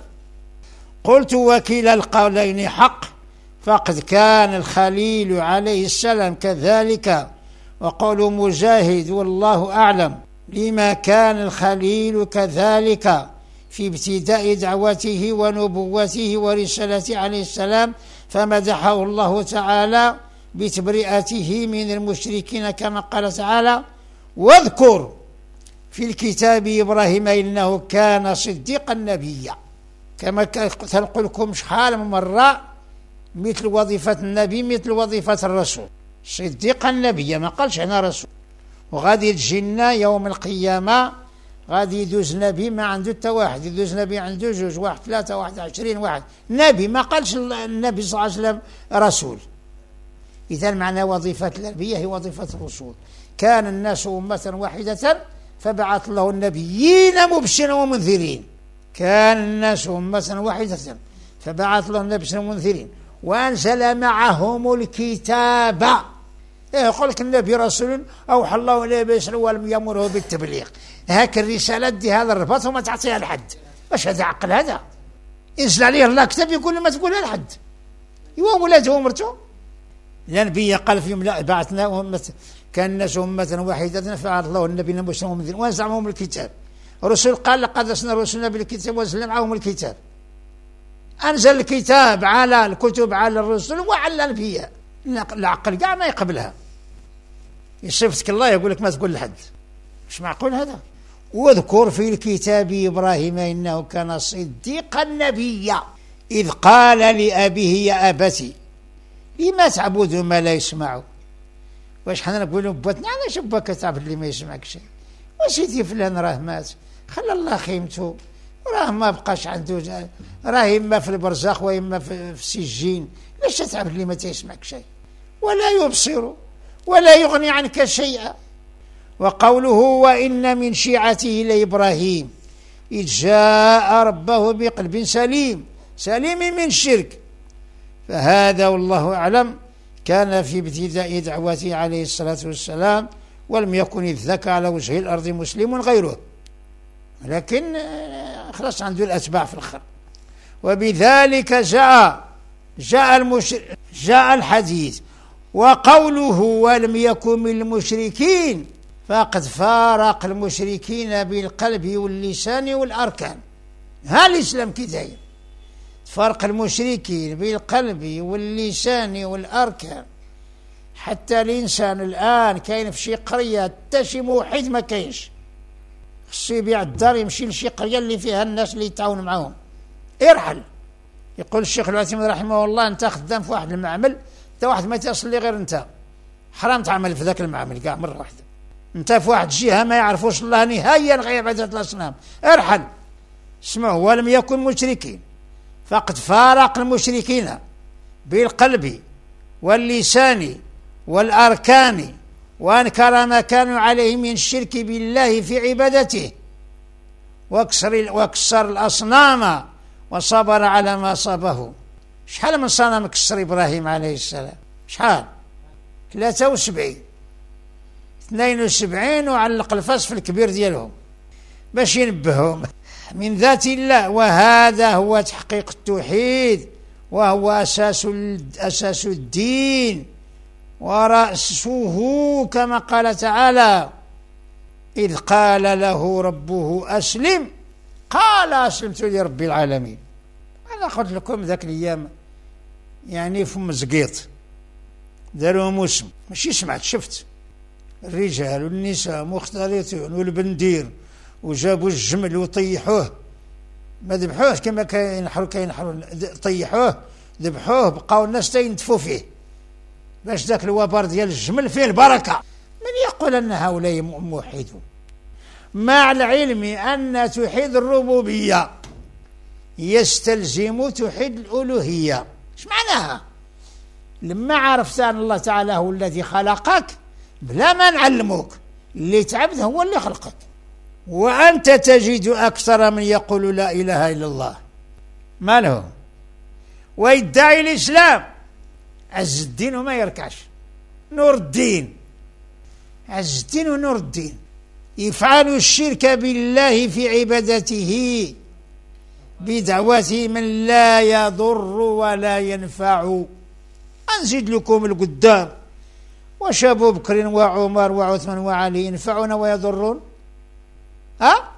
قلت: وكلا القولين حق، فقد كان الخليل عليه السلام كذلك. وقول مجاهد والله أعلم لما كان الخليل كذلك في ابتداء دعوته ونبوته ورسالته عليه السلام، فمدحه الله تعالى بتبرئته من المشركين كما قال تعالى: واذكر في الكتاب إبراهيم إنه كان صديقا نبيا. كما تنقل لكم شحال من مرة مثل وظيفة النبي مثل وظيفة الرسول، صديقا نبيا، ما قالش أنا رسول. وغادي تجينا يوم القيامة غادي يدوز نبي ما عنده حتى واحد، يدوز نبي عنده جوج، واحد ثلاثة، واحد عشرين واحد نبي، ما قالش النبي صلى الله عليه وسلم رسول. إذا معنى وظيفة الأنبياء هي وظيفة الرسول. كان الناس أمة واحدة فبعث الله النبيين مبشرين ومنذرين. كان الناس أمة واحدة فبعث الله النبيين ومنذرين وأنزل معهم الكتاب. إيه يقول لك النبي رسول أوحى الله إليه بيسر ولم يأمره بالتبليغ. هاك الرسالة دي هذا الرباط وما تعطيها لحد. واش هذا عقل هذا؟ ينزل عليه الله كتاب يقول ما تقولها لحد. يوا ولاده ومرته. النبي قال فيهم لا بعثنا أمة، كان الناس أمة واحدة فبعث الله النبيين مبشرين ومنذرين وأنزل معهم الكتاب. الرسول قال لقد أرسلنا رسلنا بالكتاب وأنزل معهم الكتاب. أنزل الكتاب على الكتب على الرسل وعلى الأنبياء. العقل كاع ما يقبلها. يصفتك الله يقول لك ما تقول لحد. مش معقول هذا. واذكر في الكتاب إبراهيم إنه كان صديقا نبيا إذ قال لأبيه يا أبتي لما تعبد ما لا يسمع. واش حنا نقولوا بوتنا علاش باك تعبد اللي ما يسمعك شيء؟ وسيدي فلان راه مات خلى الله خيمته راه ما بقاش عنده، راه إما في البرزخ وإما في السجين، ليش تعبد اللي ما تسمعك شيء ولا يبصر ولا يغني عنك شيئا. وقوله وإن من شيعته لإبراهيم إذ جاء ربه بقلب سليم سليم من الشرك. فهذا والله أعلم كان في ابتداء دعوته عليه الصلاة والسلام، ولم يكن إذ ذاك على وجه الأرض مسلم غيره، لكن خلاص عنده الأتباع في الآخر. وبذلك جاء جاء, المش... جاء الحديث. وقوله ولم يكن من المشركين فقد فارق المشركين بالقلب واللسان والأركان. ها الإسلام كي داير فرق المشركين بالقلب واللسان والأركان. حتى الإنسان الآن كاين في شي قرية حتى شي موحد ما كاينش، خصو يبيع الدار يمشي لشي قرية اللي فيها الناس اللي يتعاون معاهم يرحل. يقول الشيخ العثيمين رحمه الله أنت خدام في واحد المعمل، أنت واحد ما تصلي غير أنت، حرام تعمل في ذاك المعمل كاع مرة واحدة. أنت في واحد جهة ما يعرفوش الله نهائيا غير عبادة الأصنام، ارحل. اسمعوا ولم يكن مشركين فقد فارق المشركين بالقلب واللسان والأركان وأنكر ما كانوا عليه من الشرك بالله في عبادته واكسر, واكسر الأصنام وصبر على ما صابه. شحال من صنم كسر إبراهيم عليه السلام؟ شحال؟ ثلاثة وسبعين اثنين وسبعين، وعلق الفاس في الكبير ديالهم باش ينبههم من ذات الله. وهذا هو تحقيق التوحيد وهو أساس أساس الدين ورأسه كما قال تعالى إذ قال له ربه أسلم قال أسلمت لرب العالمين. أنا قلت لكم ذاك الأيام يعني في مزقيط داروا موسم ماشي سمعت شفت الرجال والنساء مختلطون والبندير وجابوا الجمل وطيحوه ما ذبحوه كما كينحروا كينحروا طيحوه ذبحوه بقاو الناس تينتفوا فيه باش ذاك الوبر ديال الجمل فيه البركة. من يقول أن هؤلاء موحدون مع العلم أن توحيد الربوبية يستلزم توحيد الألوهية. ايش معناها؟ لما عرفت أن الله تعالى هو الذي خلقك بلا ما نعلموك اللي تعبد هو اللي خلقك، وأنت تجد أكثر من يقول لا إله إلا الله ما له ويدعي الإسلام. عز الدين وما يركعش، نور الدين عز الدين ونور الدين يفعل الشرك بالله في عبادته بدعوته من لا يضر ولا ينفع. أنزد لكم القدام واش أبو بكر وعمر وعثمان وعلي ينفعون ويضرون؟ ها؟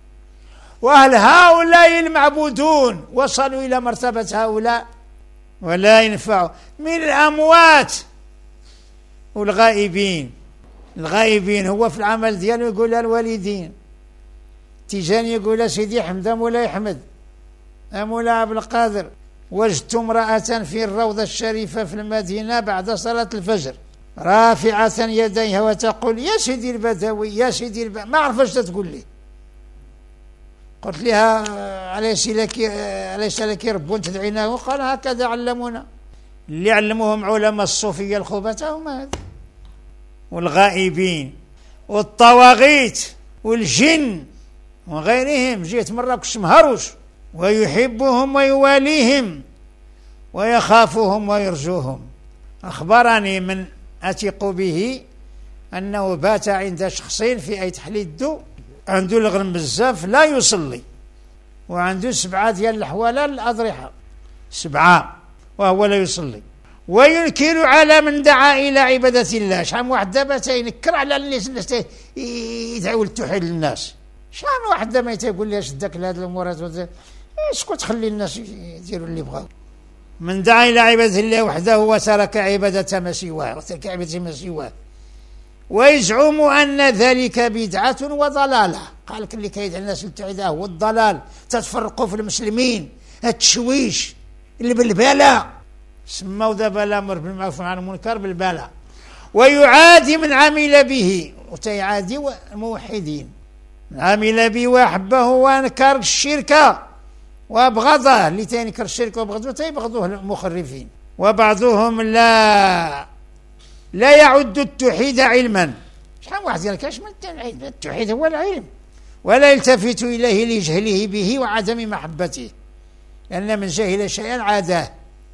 وهل هؤلاء المعبودون وصلوا إلى مرتبة هؤلاء ولا ينفعوا؟ من الأموات والغائبين. الغائبين هو في العمل ديالو يقول الوالدين تيجاني يقول سيدي حمد مولاي أحمد مولاي عبد القادر وجدت امرأة في الروضة الشريفة في المدينة بعد صلاة الفجر رافعة يديها وتقول يا سيدي البدوي يا سيدي الب... ما عرفش تقول لي. قلت لها أليس لك أليس لك رب تدعيناه؟ قال هكذا علمونا. اللي علموهم علماء الصوفية الخبثاء هم هذا. والغائبين والطواغيت والجن وغيرهم جيت مرة كش مهروش ويحبهم ويواليهم ويخافهم ويرجوهم. أخبرني من أثق به أنه بات عند شخصين في أي تحليد عنده الغرم بزاف لا يصلي وعنده سبعة ديال الحوالة الأضرحة سبعة وهو لا يصلي وينكر على من دعا إلى عبادة الله. شحال واحد دابا تينكر على الناس الناس يدعوا للتوحيد للناس. شحال واحد دابا تيقول لي شدك لهاد الأمورات اسكت خلي الناس يديروا اللي بغاو. من دعا إلى عبادة الله وحده وترك عبادة ما سواه وترك عبادة ما سواه ويزعم أن ذلك بدعة وضلالة. قال لك اللي كيدعي الناس للتوحيد هو الضلال، تتفرقوا في المسلمين، التشويش، البلبلة. سموا دابا الأمر بالمعروف عن المنكر بالبلاء. ويعادي من عمل به وتيعادي الموحدين من عمل به وأحبه وانكر الشرك وابغضه. اللي تينكر الشرك وابغضه تيبغضوه المخرفين. وبعضهم لا لا يعد التوحيد علما. شحال واحد قال لك اش من التوحيد هو العلم ولا يلتفت اليه لجهله به وعدم محبته لان من جهل شيئا عاداه.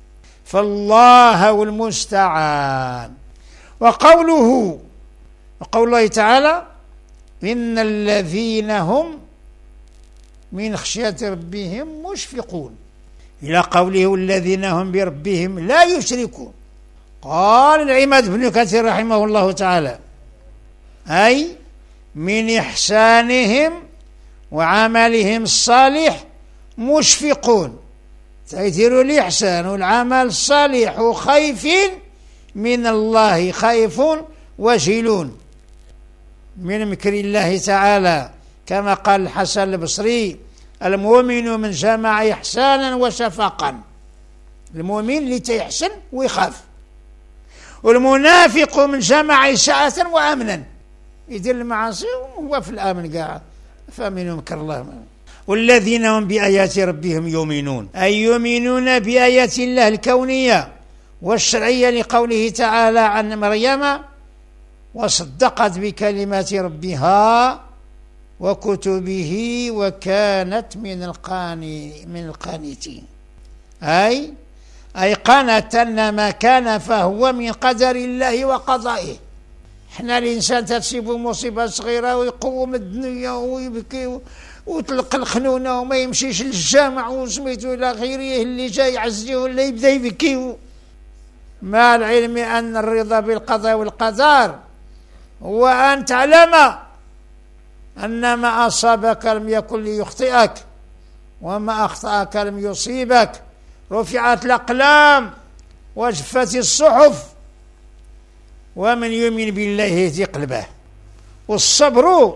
فالله المستعان. وقوله وقول الله تعالى إن الذين هم من خشية ربهم مشفقون إلى قوله والذين هم بربهم لا يشركون. قال العماد بن كثير رحمه الله تعالى أي من إحسانهم وعملهم الصالح مشفقون تيديروا الإحسان والعمل الصالح وخايفين من الله خايفون وجلون من مكر الله تعالى كما قال الحسن البصري المؤمن من جمع إحسانا وشفقا. المؤمن اللي تيحسن ويخاف. والمنافق من جمع إساءة وأمنا يدير المعاصي وهو في الأمن قاعد فامنوا مكر الله. والذين هم بآيات ربهم يؤمنون أي يؤمنون بآيات الله الكونية والشرعية لقوله تعالى عن مريم وصدقت بكلمات ربها وكتبه وكانت من القاني من القانتين أي أي قالت أن ما كان فهو من قدر الله وقضائه. احنا الإنسان تصيبه مصيبة صغيرة ويقوم الدنيا ويبكي وتلقى الخنونة وما يمشيش للجامع وسميته إلى غيره اللي جاي يعزيه ولا يبدأ يبكي مع العلم أن الرضا بالقضاء والقدر هو أن تعلم أن ما أصابك لم يكن ليخطئك، وما أخطأك لم يصيبك. رفعت الأقلام وجفت الصحف، ومن يؤمن بالله يهدي قلبه. والصبر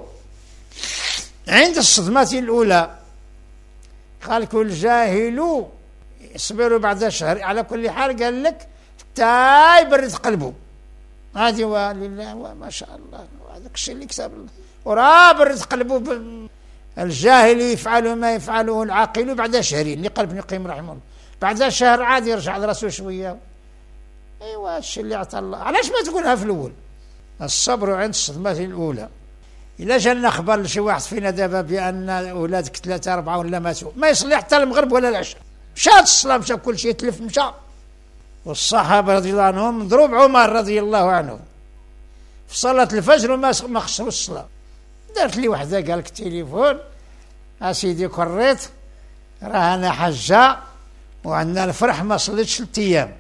عند الصدمة الأولى. قال كل جاهل يصبر بعد شهر. على كل حال قال لك حتى يبرد قلبه. هذه ولله وما شاء الله، هذاك الشيء اللي كتب الله، وراه برد قلبه. الجاهل يفعل ما يفعله العاقل بعد شهرين. اللي قال ابن القيم رحمه الله بعد شهر عاد يرجع لراسه شويه. ايوا الشيء اللي عطى الله. علاش ما تقولها في الاول؟ الصبر عند الصدمه الاولى. الا جانا خبر لشي واحد فينا دابا بان اولادك ثلاثه اربعه ولا ماتوا، ما يصلي حتى المغرب ولا العشاء، مشات الصلاه، مشى كل شيء تلف مشى. والصحابه رضي الله عنهم مضروب عمر رضي الله عنه في صلاه الفجر وما ما خسروا الصلاه. دارت لي وحده قال لك التليفون اسيدي كريت راه انا حجه وعندنا الفرح ما صليتش ثلاث ايام،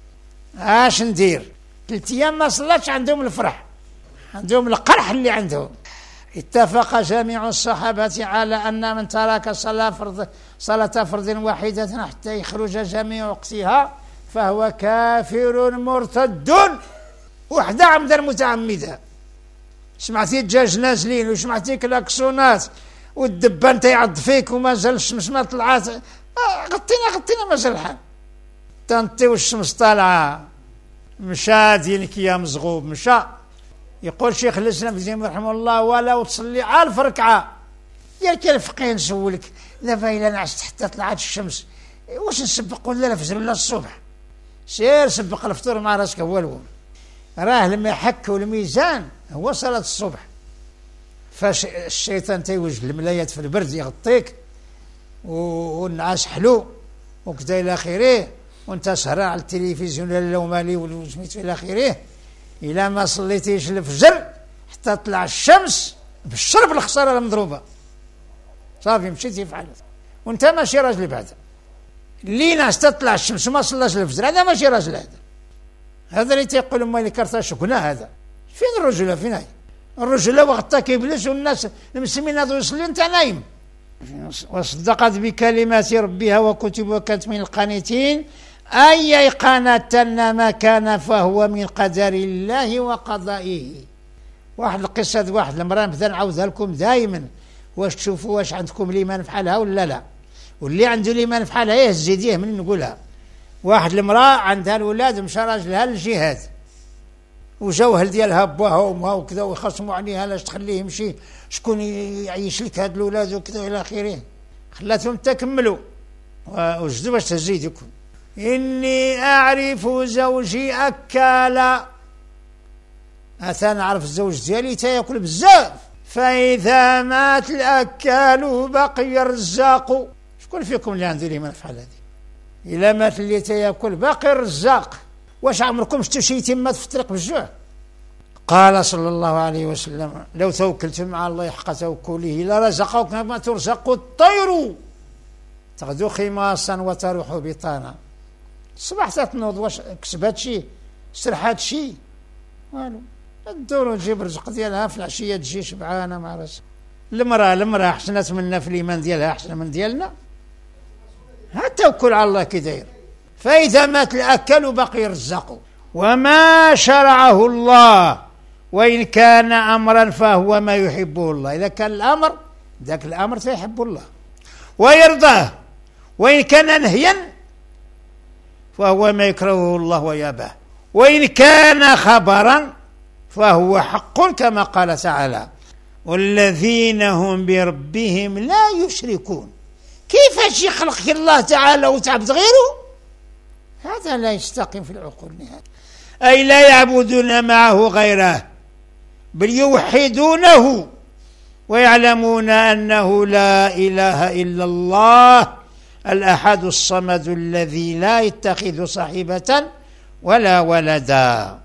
اش ندير؟ ثلاث ايام ما صلاتش، عندهم الفرح، عندهم القرح اللي عندهم. اتفق جميع الصحابة على أن من ترك صلاة فرض صلاة فرض واحدة حتى يخرج جميع وقتها فهو كافر مرتد. وحده عمدا متعمدة. سمعتي الدجاج نازلين وسمعتي كلاكسونات والدبان تيعض فيك ومازال الشمس ما طلعات، غطينا غطينا مازال الحال. تنطي والشمس طالعة، مشى دينك يا مزغوب مشى. يقول شيخ الاسلام ابن تيميه رحمه الله ولو تصلي ألف ركعه. يا كي الفقيه نسولك دابا الا نعست حتى طلعت الشمس واش نسبق ولا الفجر ولا الصبح؟ سير سبق الفطور مع راسك هو الاول. راه المحك والميزان هو صلاه الصبح. فاش الشيطان تيوجد الملايات في البرد يغطيك والنعاس حلو وكذا الى اخره، وانت سهران على التلفزيون ولا مالي وسميتو الى اخره. إلا ما صليتيش الفجر حتى طلع الشمس بالشرب الخسارة المضروبة صافي مشيتي في حالك، وانت ماشي راجل بعدا. اللي ناس تطلع الشمس وما صلاش الفجر هذا ماشي راجل. هذا هذا اللي تيقولوا ما اللي كرتا شكنا. هذا فين الرجولة؟ فين هي الرجولة؟ وغطاك إبليس والناس المسلمين هذو يصلي انت نايم. وصدقت بكلمات ربها وكتب وكانت من القانتين أي إيقانة ما كان فهو من قدر الله وقضائه. واحد القصة واحد المرأة مثلا نعاودها لكم دائما، واش تشوفوا واش عندكم الإيمان في حالها ولا لا؟ واللي عنده الإيمان في حالها يهز يديه من نقولها. واحد المرأة عندها الأولاد مشى راجلها للجهاد وجاو اهل ديالها بوها وامها وكذا ويخصموا عليها لاش تخليه يمشي، شكون يعيش لك هاد الأولاد وكذا إلى آخره. خلاتهم تكملوا وجدوا باش تزيد يكون. إني أعرف زوجي أكالا، أثا نعرف الزوج ديالي تياكل بزاف، فإذا مات الأكال بقي الرزاق. شكون فيكم اللي عنده الإيمان في الحالة هذه؟ إلا مات اللي تياكل باقي الرزاق. واش عمركم شفتوا شي يتم في الطريق بالجوع؟ قال صلى الله عليه وسلم لو توكلتم على الله حق توكله لرزقكم كما ترزق الطير تغدو خماصا وتروح بطانا. الصباح تتنوض واش كسبات شي سرحات شي والو، الدور وتجيب الرزق ديالها في العشيه تجي شبعانه مع راسها. المراه المراه حسنت منا في الايمان ديالها احسن من ديالنا. ها توكل على الله كي داير. فاذا مات الاكل وبقي الرزاق. وما شرعه الله وان كان امرا فهو ما يحبه الله. اذا كان الامر ذاك الامر سيحب الله ويرضاه، وان كان نهيا فهو ما يكرهه الله وياباه، وإن كان خبرا فهو حق كما قال تعالى والذين هم بربهم لا يشركون. كيفاش يخلق الله تعالى وتعبد غيره؟ هذا لا يستقيم في العقول نهائيا. أي لا يعبدون معه غيره بل يوحدونه ويعلمون أنه لا إله إلا الله الأحد الصمد الذي لا يتخذ صاحبة ولا ولدا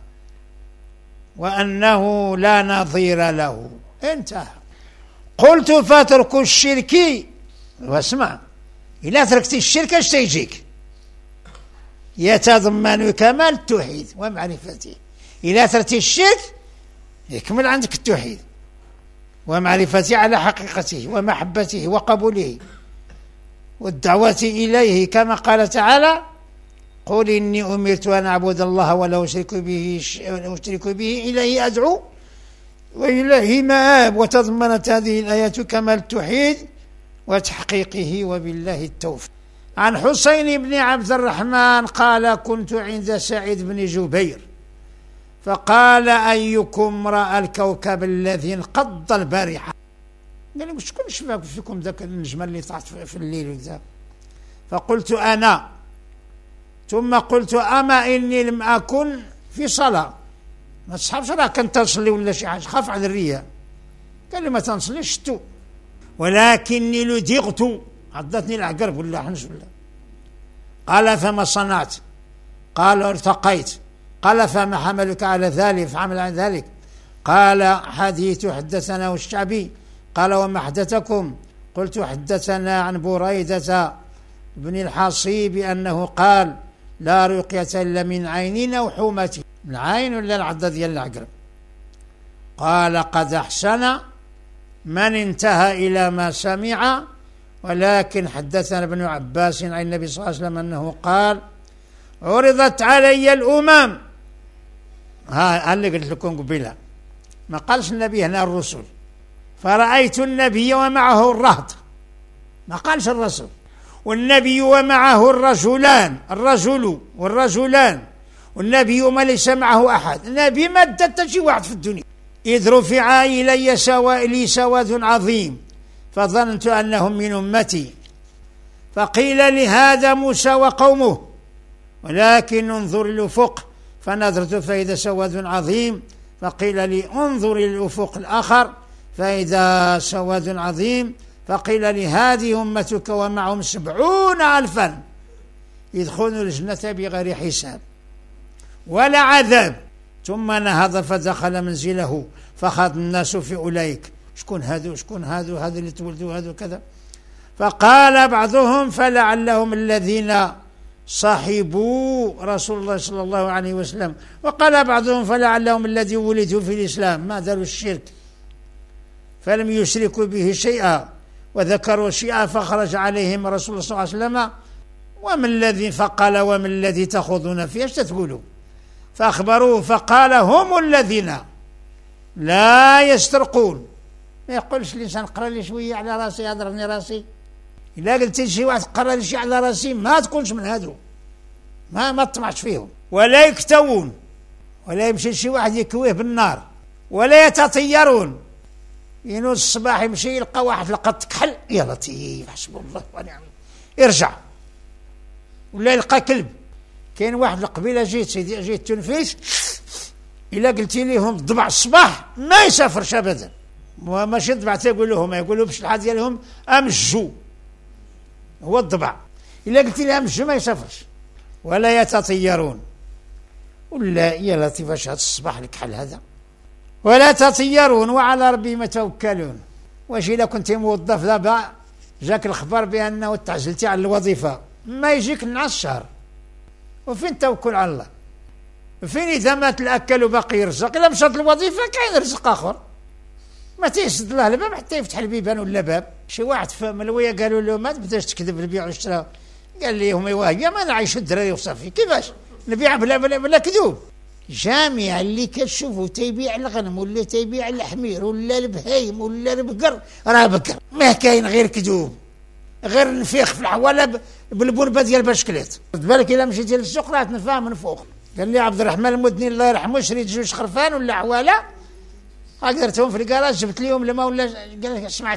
وأنه لا نظير له. انتهى. قلت فاترك الشرك. واسمع، إلا تركت الشرك اش تيجيك؟ يتضمن كمال التوحيد ومعرفته. إذا أثرت الشرك يكمل عندك التوحيد ومعرفته على حقيقته ومحبته وقبوله والدعوة إليه، كما قال تعالى: قل إني أمرت أن أعبد الله ولا أشرك به أشرك به إليه أدعو وإليه مآب. وتضمنت هذه الآية كمال التوحيد وتحقيقه، وبالله التوفيق. عن حسين بن عبد الرحمن قال: كنت عند سعيد بن جبير فقال: أيكم رأى الكوكب الذي انقض البارحة؟ قال لي: شكون شفاك فيكم ذاك النجمة اللي طلعت في الليل وكذا؟ فقلت: أنا. ثم قلت: أما إني لم أكن في صلاة، ما تصحابش راه كنت تصلي ولا شي حاجة، خاف على الرياء. قال لي: ما تنصليش شتو، ولكني لدغت، عضتني العقرب ولا حنش ولا. قال: فما صنعت؟ قال: ارتقيت. قال: فما حملك على ذلك؟ فعمل عن ذلك. قال: حديث حدثنا الشعبي. قال: وما حدثكم؟ قلت: حدثنا عن بريدة بن الحصيب أنه قال: لا رقية إلا من عين أو حومة. من عين ولا العضة ديال العقرب؟ قال: قد أحسن من انتهى إلى ما سمع، ولكن حدثنا ابن عباس عن النبي صلى الله عليه وسلم أنه قال: عرضت علي الأمم. ها اللي قلت لكم قبيلة، ما قالش النبي هنا الرسل. فرأيت النبي ومعه الرهط، ما قالش الرسول. والنبي ومعه الرجلان، الرجل والرجلان، والنبي ما ليس معه أحد. النبي ما ادت شي واحد في الدنيا. إذ رفع إلي سوا لي سواد عظيم فظننت أنهم من أمتي، فقيل لهذا موسى وقومه، ولكن انظر الأفق، فنظرت فإذا سواد عظيم، فقيل لي انظر الأفق الآخر فإذا سواد عظيم، فقيل لي هذه أمتك ومعهم سبعون ألفا يدخلون الجنة بغير حساب ولا عذاب. ثم نهض فدخل منزله فخاض الناس في أولئك: شكون هذو شكون هذو هذو اللي تولدوا هذو كذا. فقال بعضهم: فلعلهم الذين صاحبوا رسول الله صلى الله عليه وسلم. وقال بعضهم: فلعلهم الذي ولدوا في الإسلام ما داروا الشرك فلم يشركوا به شيئا، وذكروا شيئا فخرج عليهم رسول الله صلى الله عليه وسلم: ومن الذي فقال ومن الذي تخوضون فيه؟ ايش تقولوا؟ فأخبروه فقال: هم الذين لا يسترقون. ما يقولش الإنسان قرأ لي شوية على راسي يضربني راسي. إلا قلت شي واحد قرأ لي شي على راسي ما تقولش من هادو، ما ما تطمعش فيهم. ولا يكتوون، ولا يمشي شي واحد يكويه بالنار، ولا يتطيرون. ينوض الصباح يمشي يلقى واحد لقط كحل، يا لطيف حسب الله ونعم، يرجع. ولا يلقى كلب. كاين واحد القبيله جيت سيدي جيت تنفيس، الا قلتي لهم الضبع الصباح ما يسافرش ابدا. وماشي الضبع تيقول لهم، يقولوا باش الحال ديالهم امجوا، هو الضبع. الا قلتي لهم امجوا ما يسافرش. ولا يتطيرون. ولا يا لطيف اش هذا الصباح الكحل هذا. ولا تطيرون وعلى ربهم يتوكلون. واش الا كنت موظف دابا جاك الخبر بانه تعزلتي على الوظيفه، ما يجيك النعاس الشهر، وفين توكل على الله؟ فين اذا مات الاكل وباقي يرزق؟ الا مشات الوظيفه كاين رزق اخر، ما تيسد الله الباب حتى يفتح البيبان ولا باب. شي واحد في ملويه قالوا له: ما تبداش تكذب البيع والشراء. قال لهم: ايوا ما نعيش الدراري وصافي، كيفاش نبيع بلا بلا, بلا كذوب؟ جامع اللي كتشوفه تيبيع الغنم ولا تيبيع الحمير ولا البهايم ولا البقر راه بقر، ما كاين غير كذوب، غير نفيخ في الحواله بالبربه ديال البشكليت. بالك الا مشيتي للسوق راه تنفع من فوق. قال لي عبد الرحمن المدني الله يرحمه: شريت جوج خرفان ولا حواله، درتهم في الكراج، جبت لهم الماء ولا قال سمعت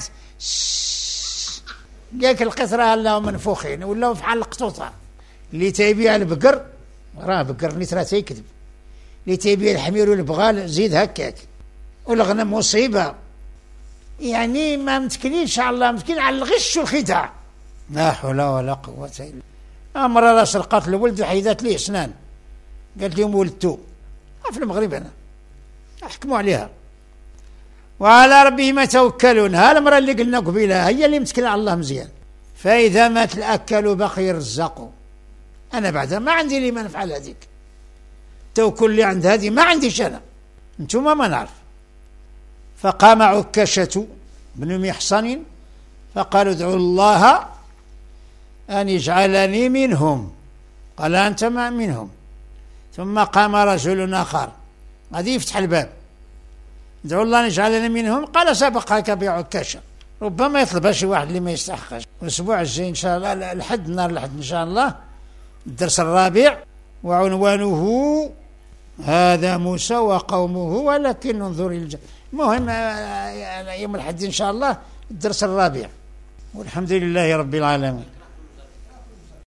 قالك القطره هلاهم منفوخين ولا بحال القطوطه. اللي تيبيع البقر راه بقر نيت راه تيكذب، اللي تيبيع الحمير والبغال زيد هكاك، والغنم مصيبه. يعني ما متكلينش على الله، متكلين على الغش والخداع. لا حول ولا قوه الا بالله. امراه سرقات الولد وحيدات ليه اسنان، قالت لهم ولدتو في المغرب انا احكموا عليها. وعلى ربهم يتوكلون. ها المراه اللي قلنا قبيله هي اللي متكله على الله مزيان. فاذا مات الاكل باقي يرزقوا، أنا بعدها ما عندي لي ما نفعل هذيك، تو كل عند هذه ما عنديش أنا، أنتما ما نعرف. فقام عكاشة بن محصن فقال ادعوا الله أن يجعلني منهم، قال أنت ما منهم. ثم قام رجل آخر غادي يفتح الباب، ادعوا الله أن يجعلني منهم، قال سبقك بعكاشة، ربما يطلبها شي واحد اللي ما يستحقش. الأسبوع الجاي إن شاء الله الحد نهار الحد إن شاء الله الدرس الرابع، وعنوانه هذا موسى وقومه ولكن انظر الجنة. المهم يوم الحد إن شاء الله الدرس الرابع، والحمد لله رب العالمين.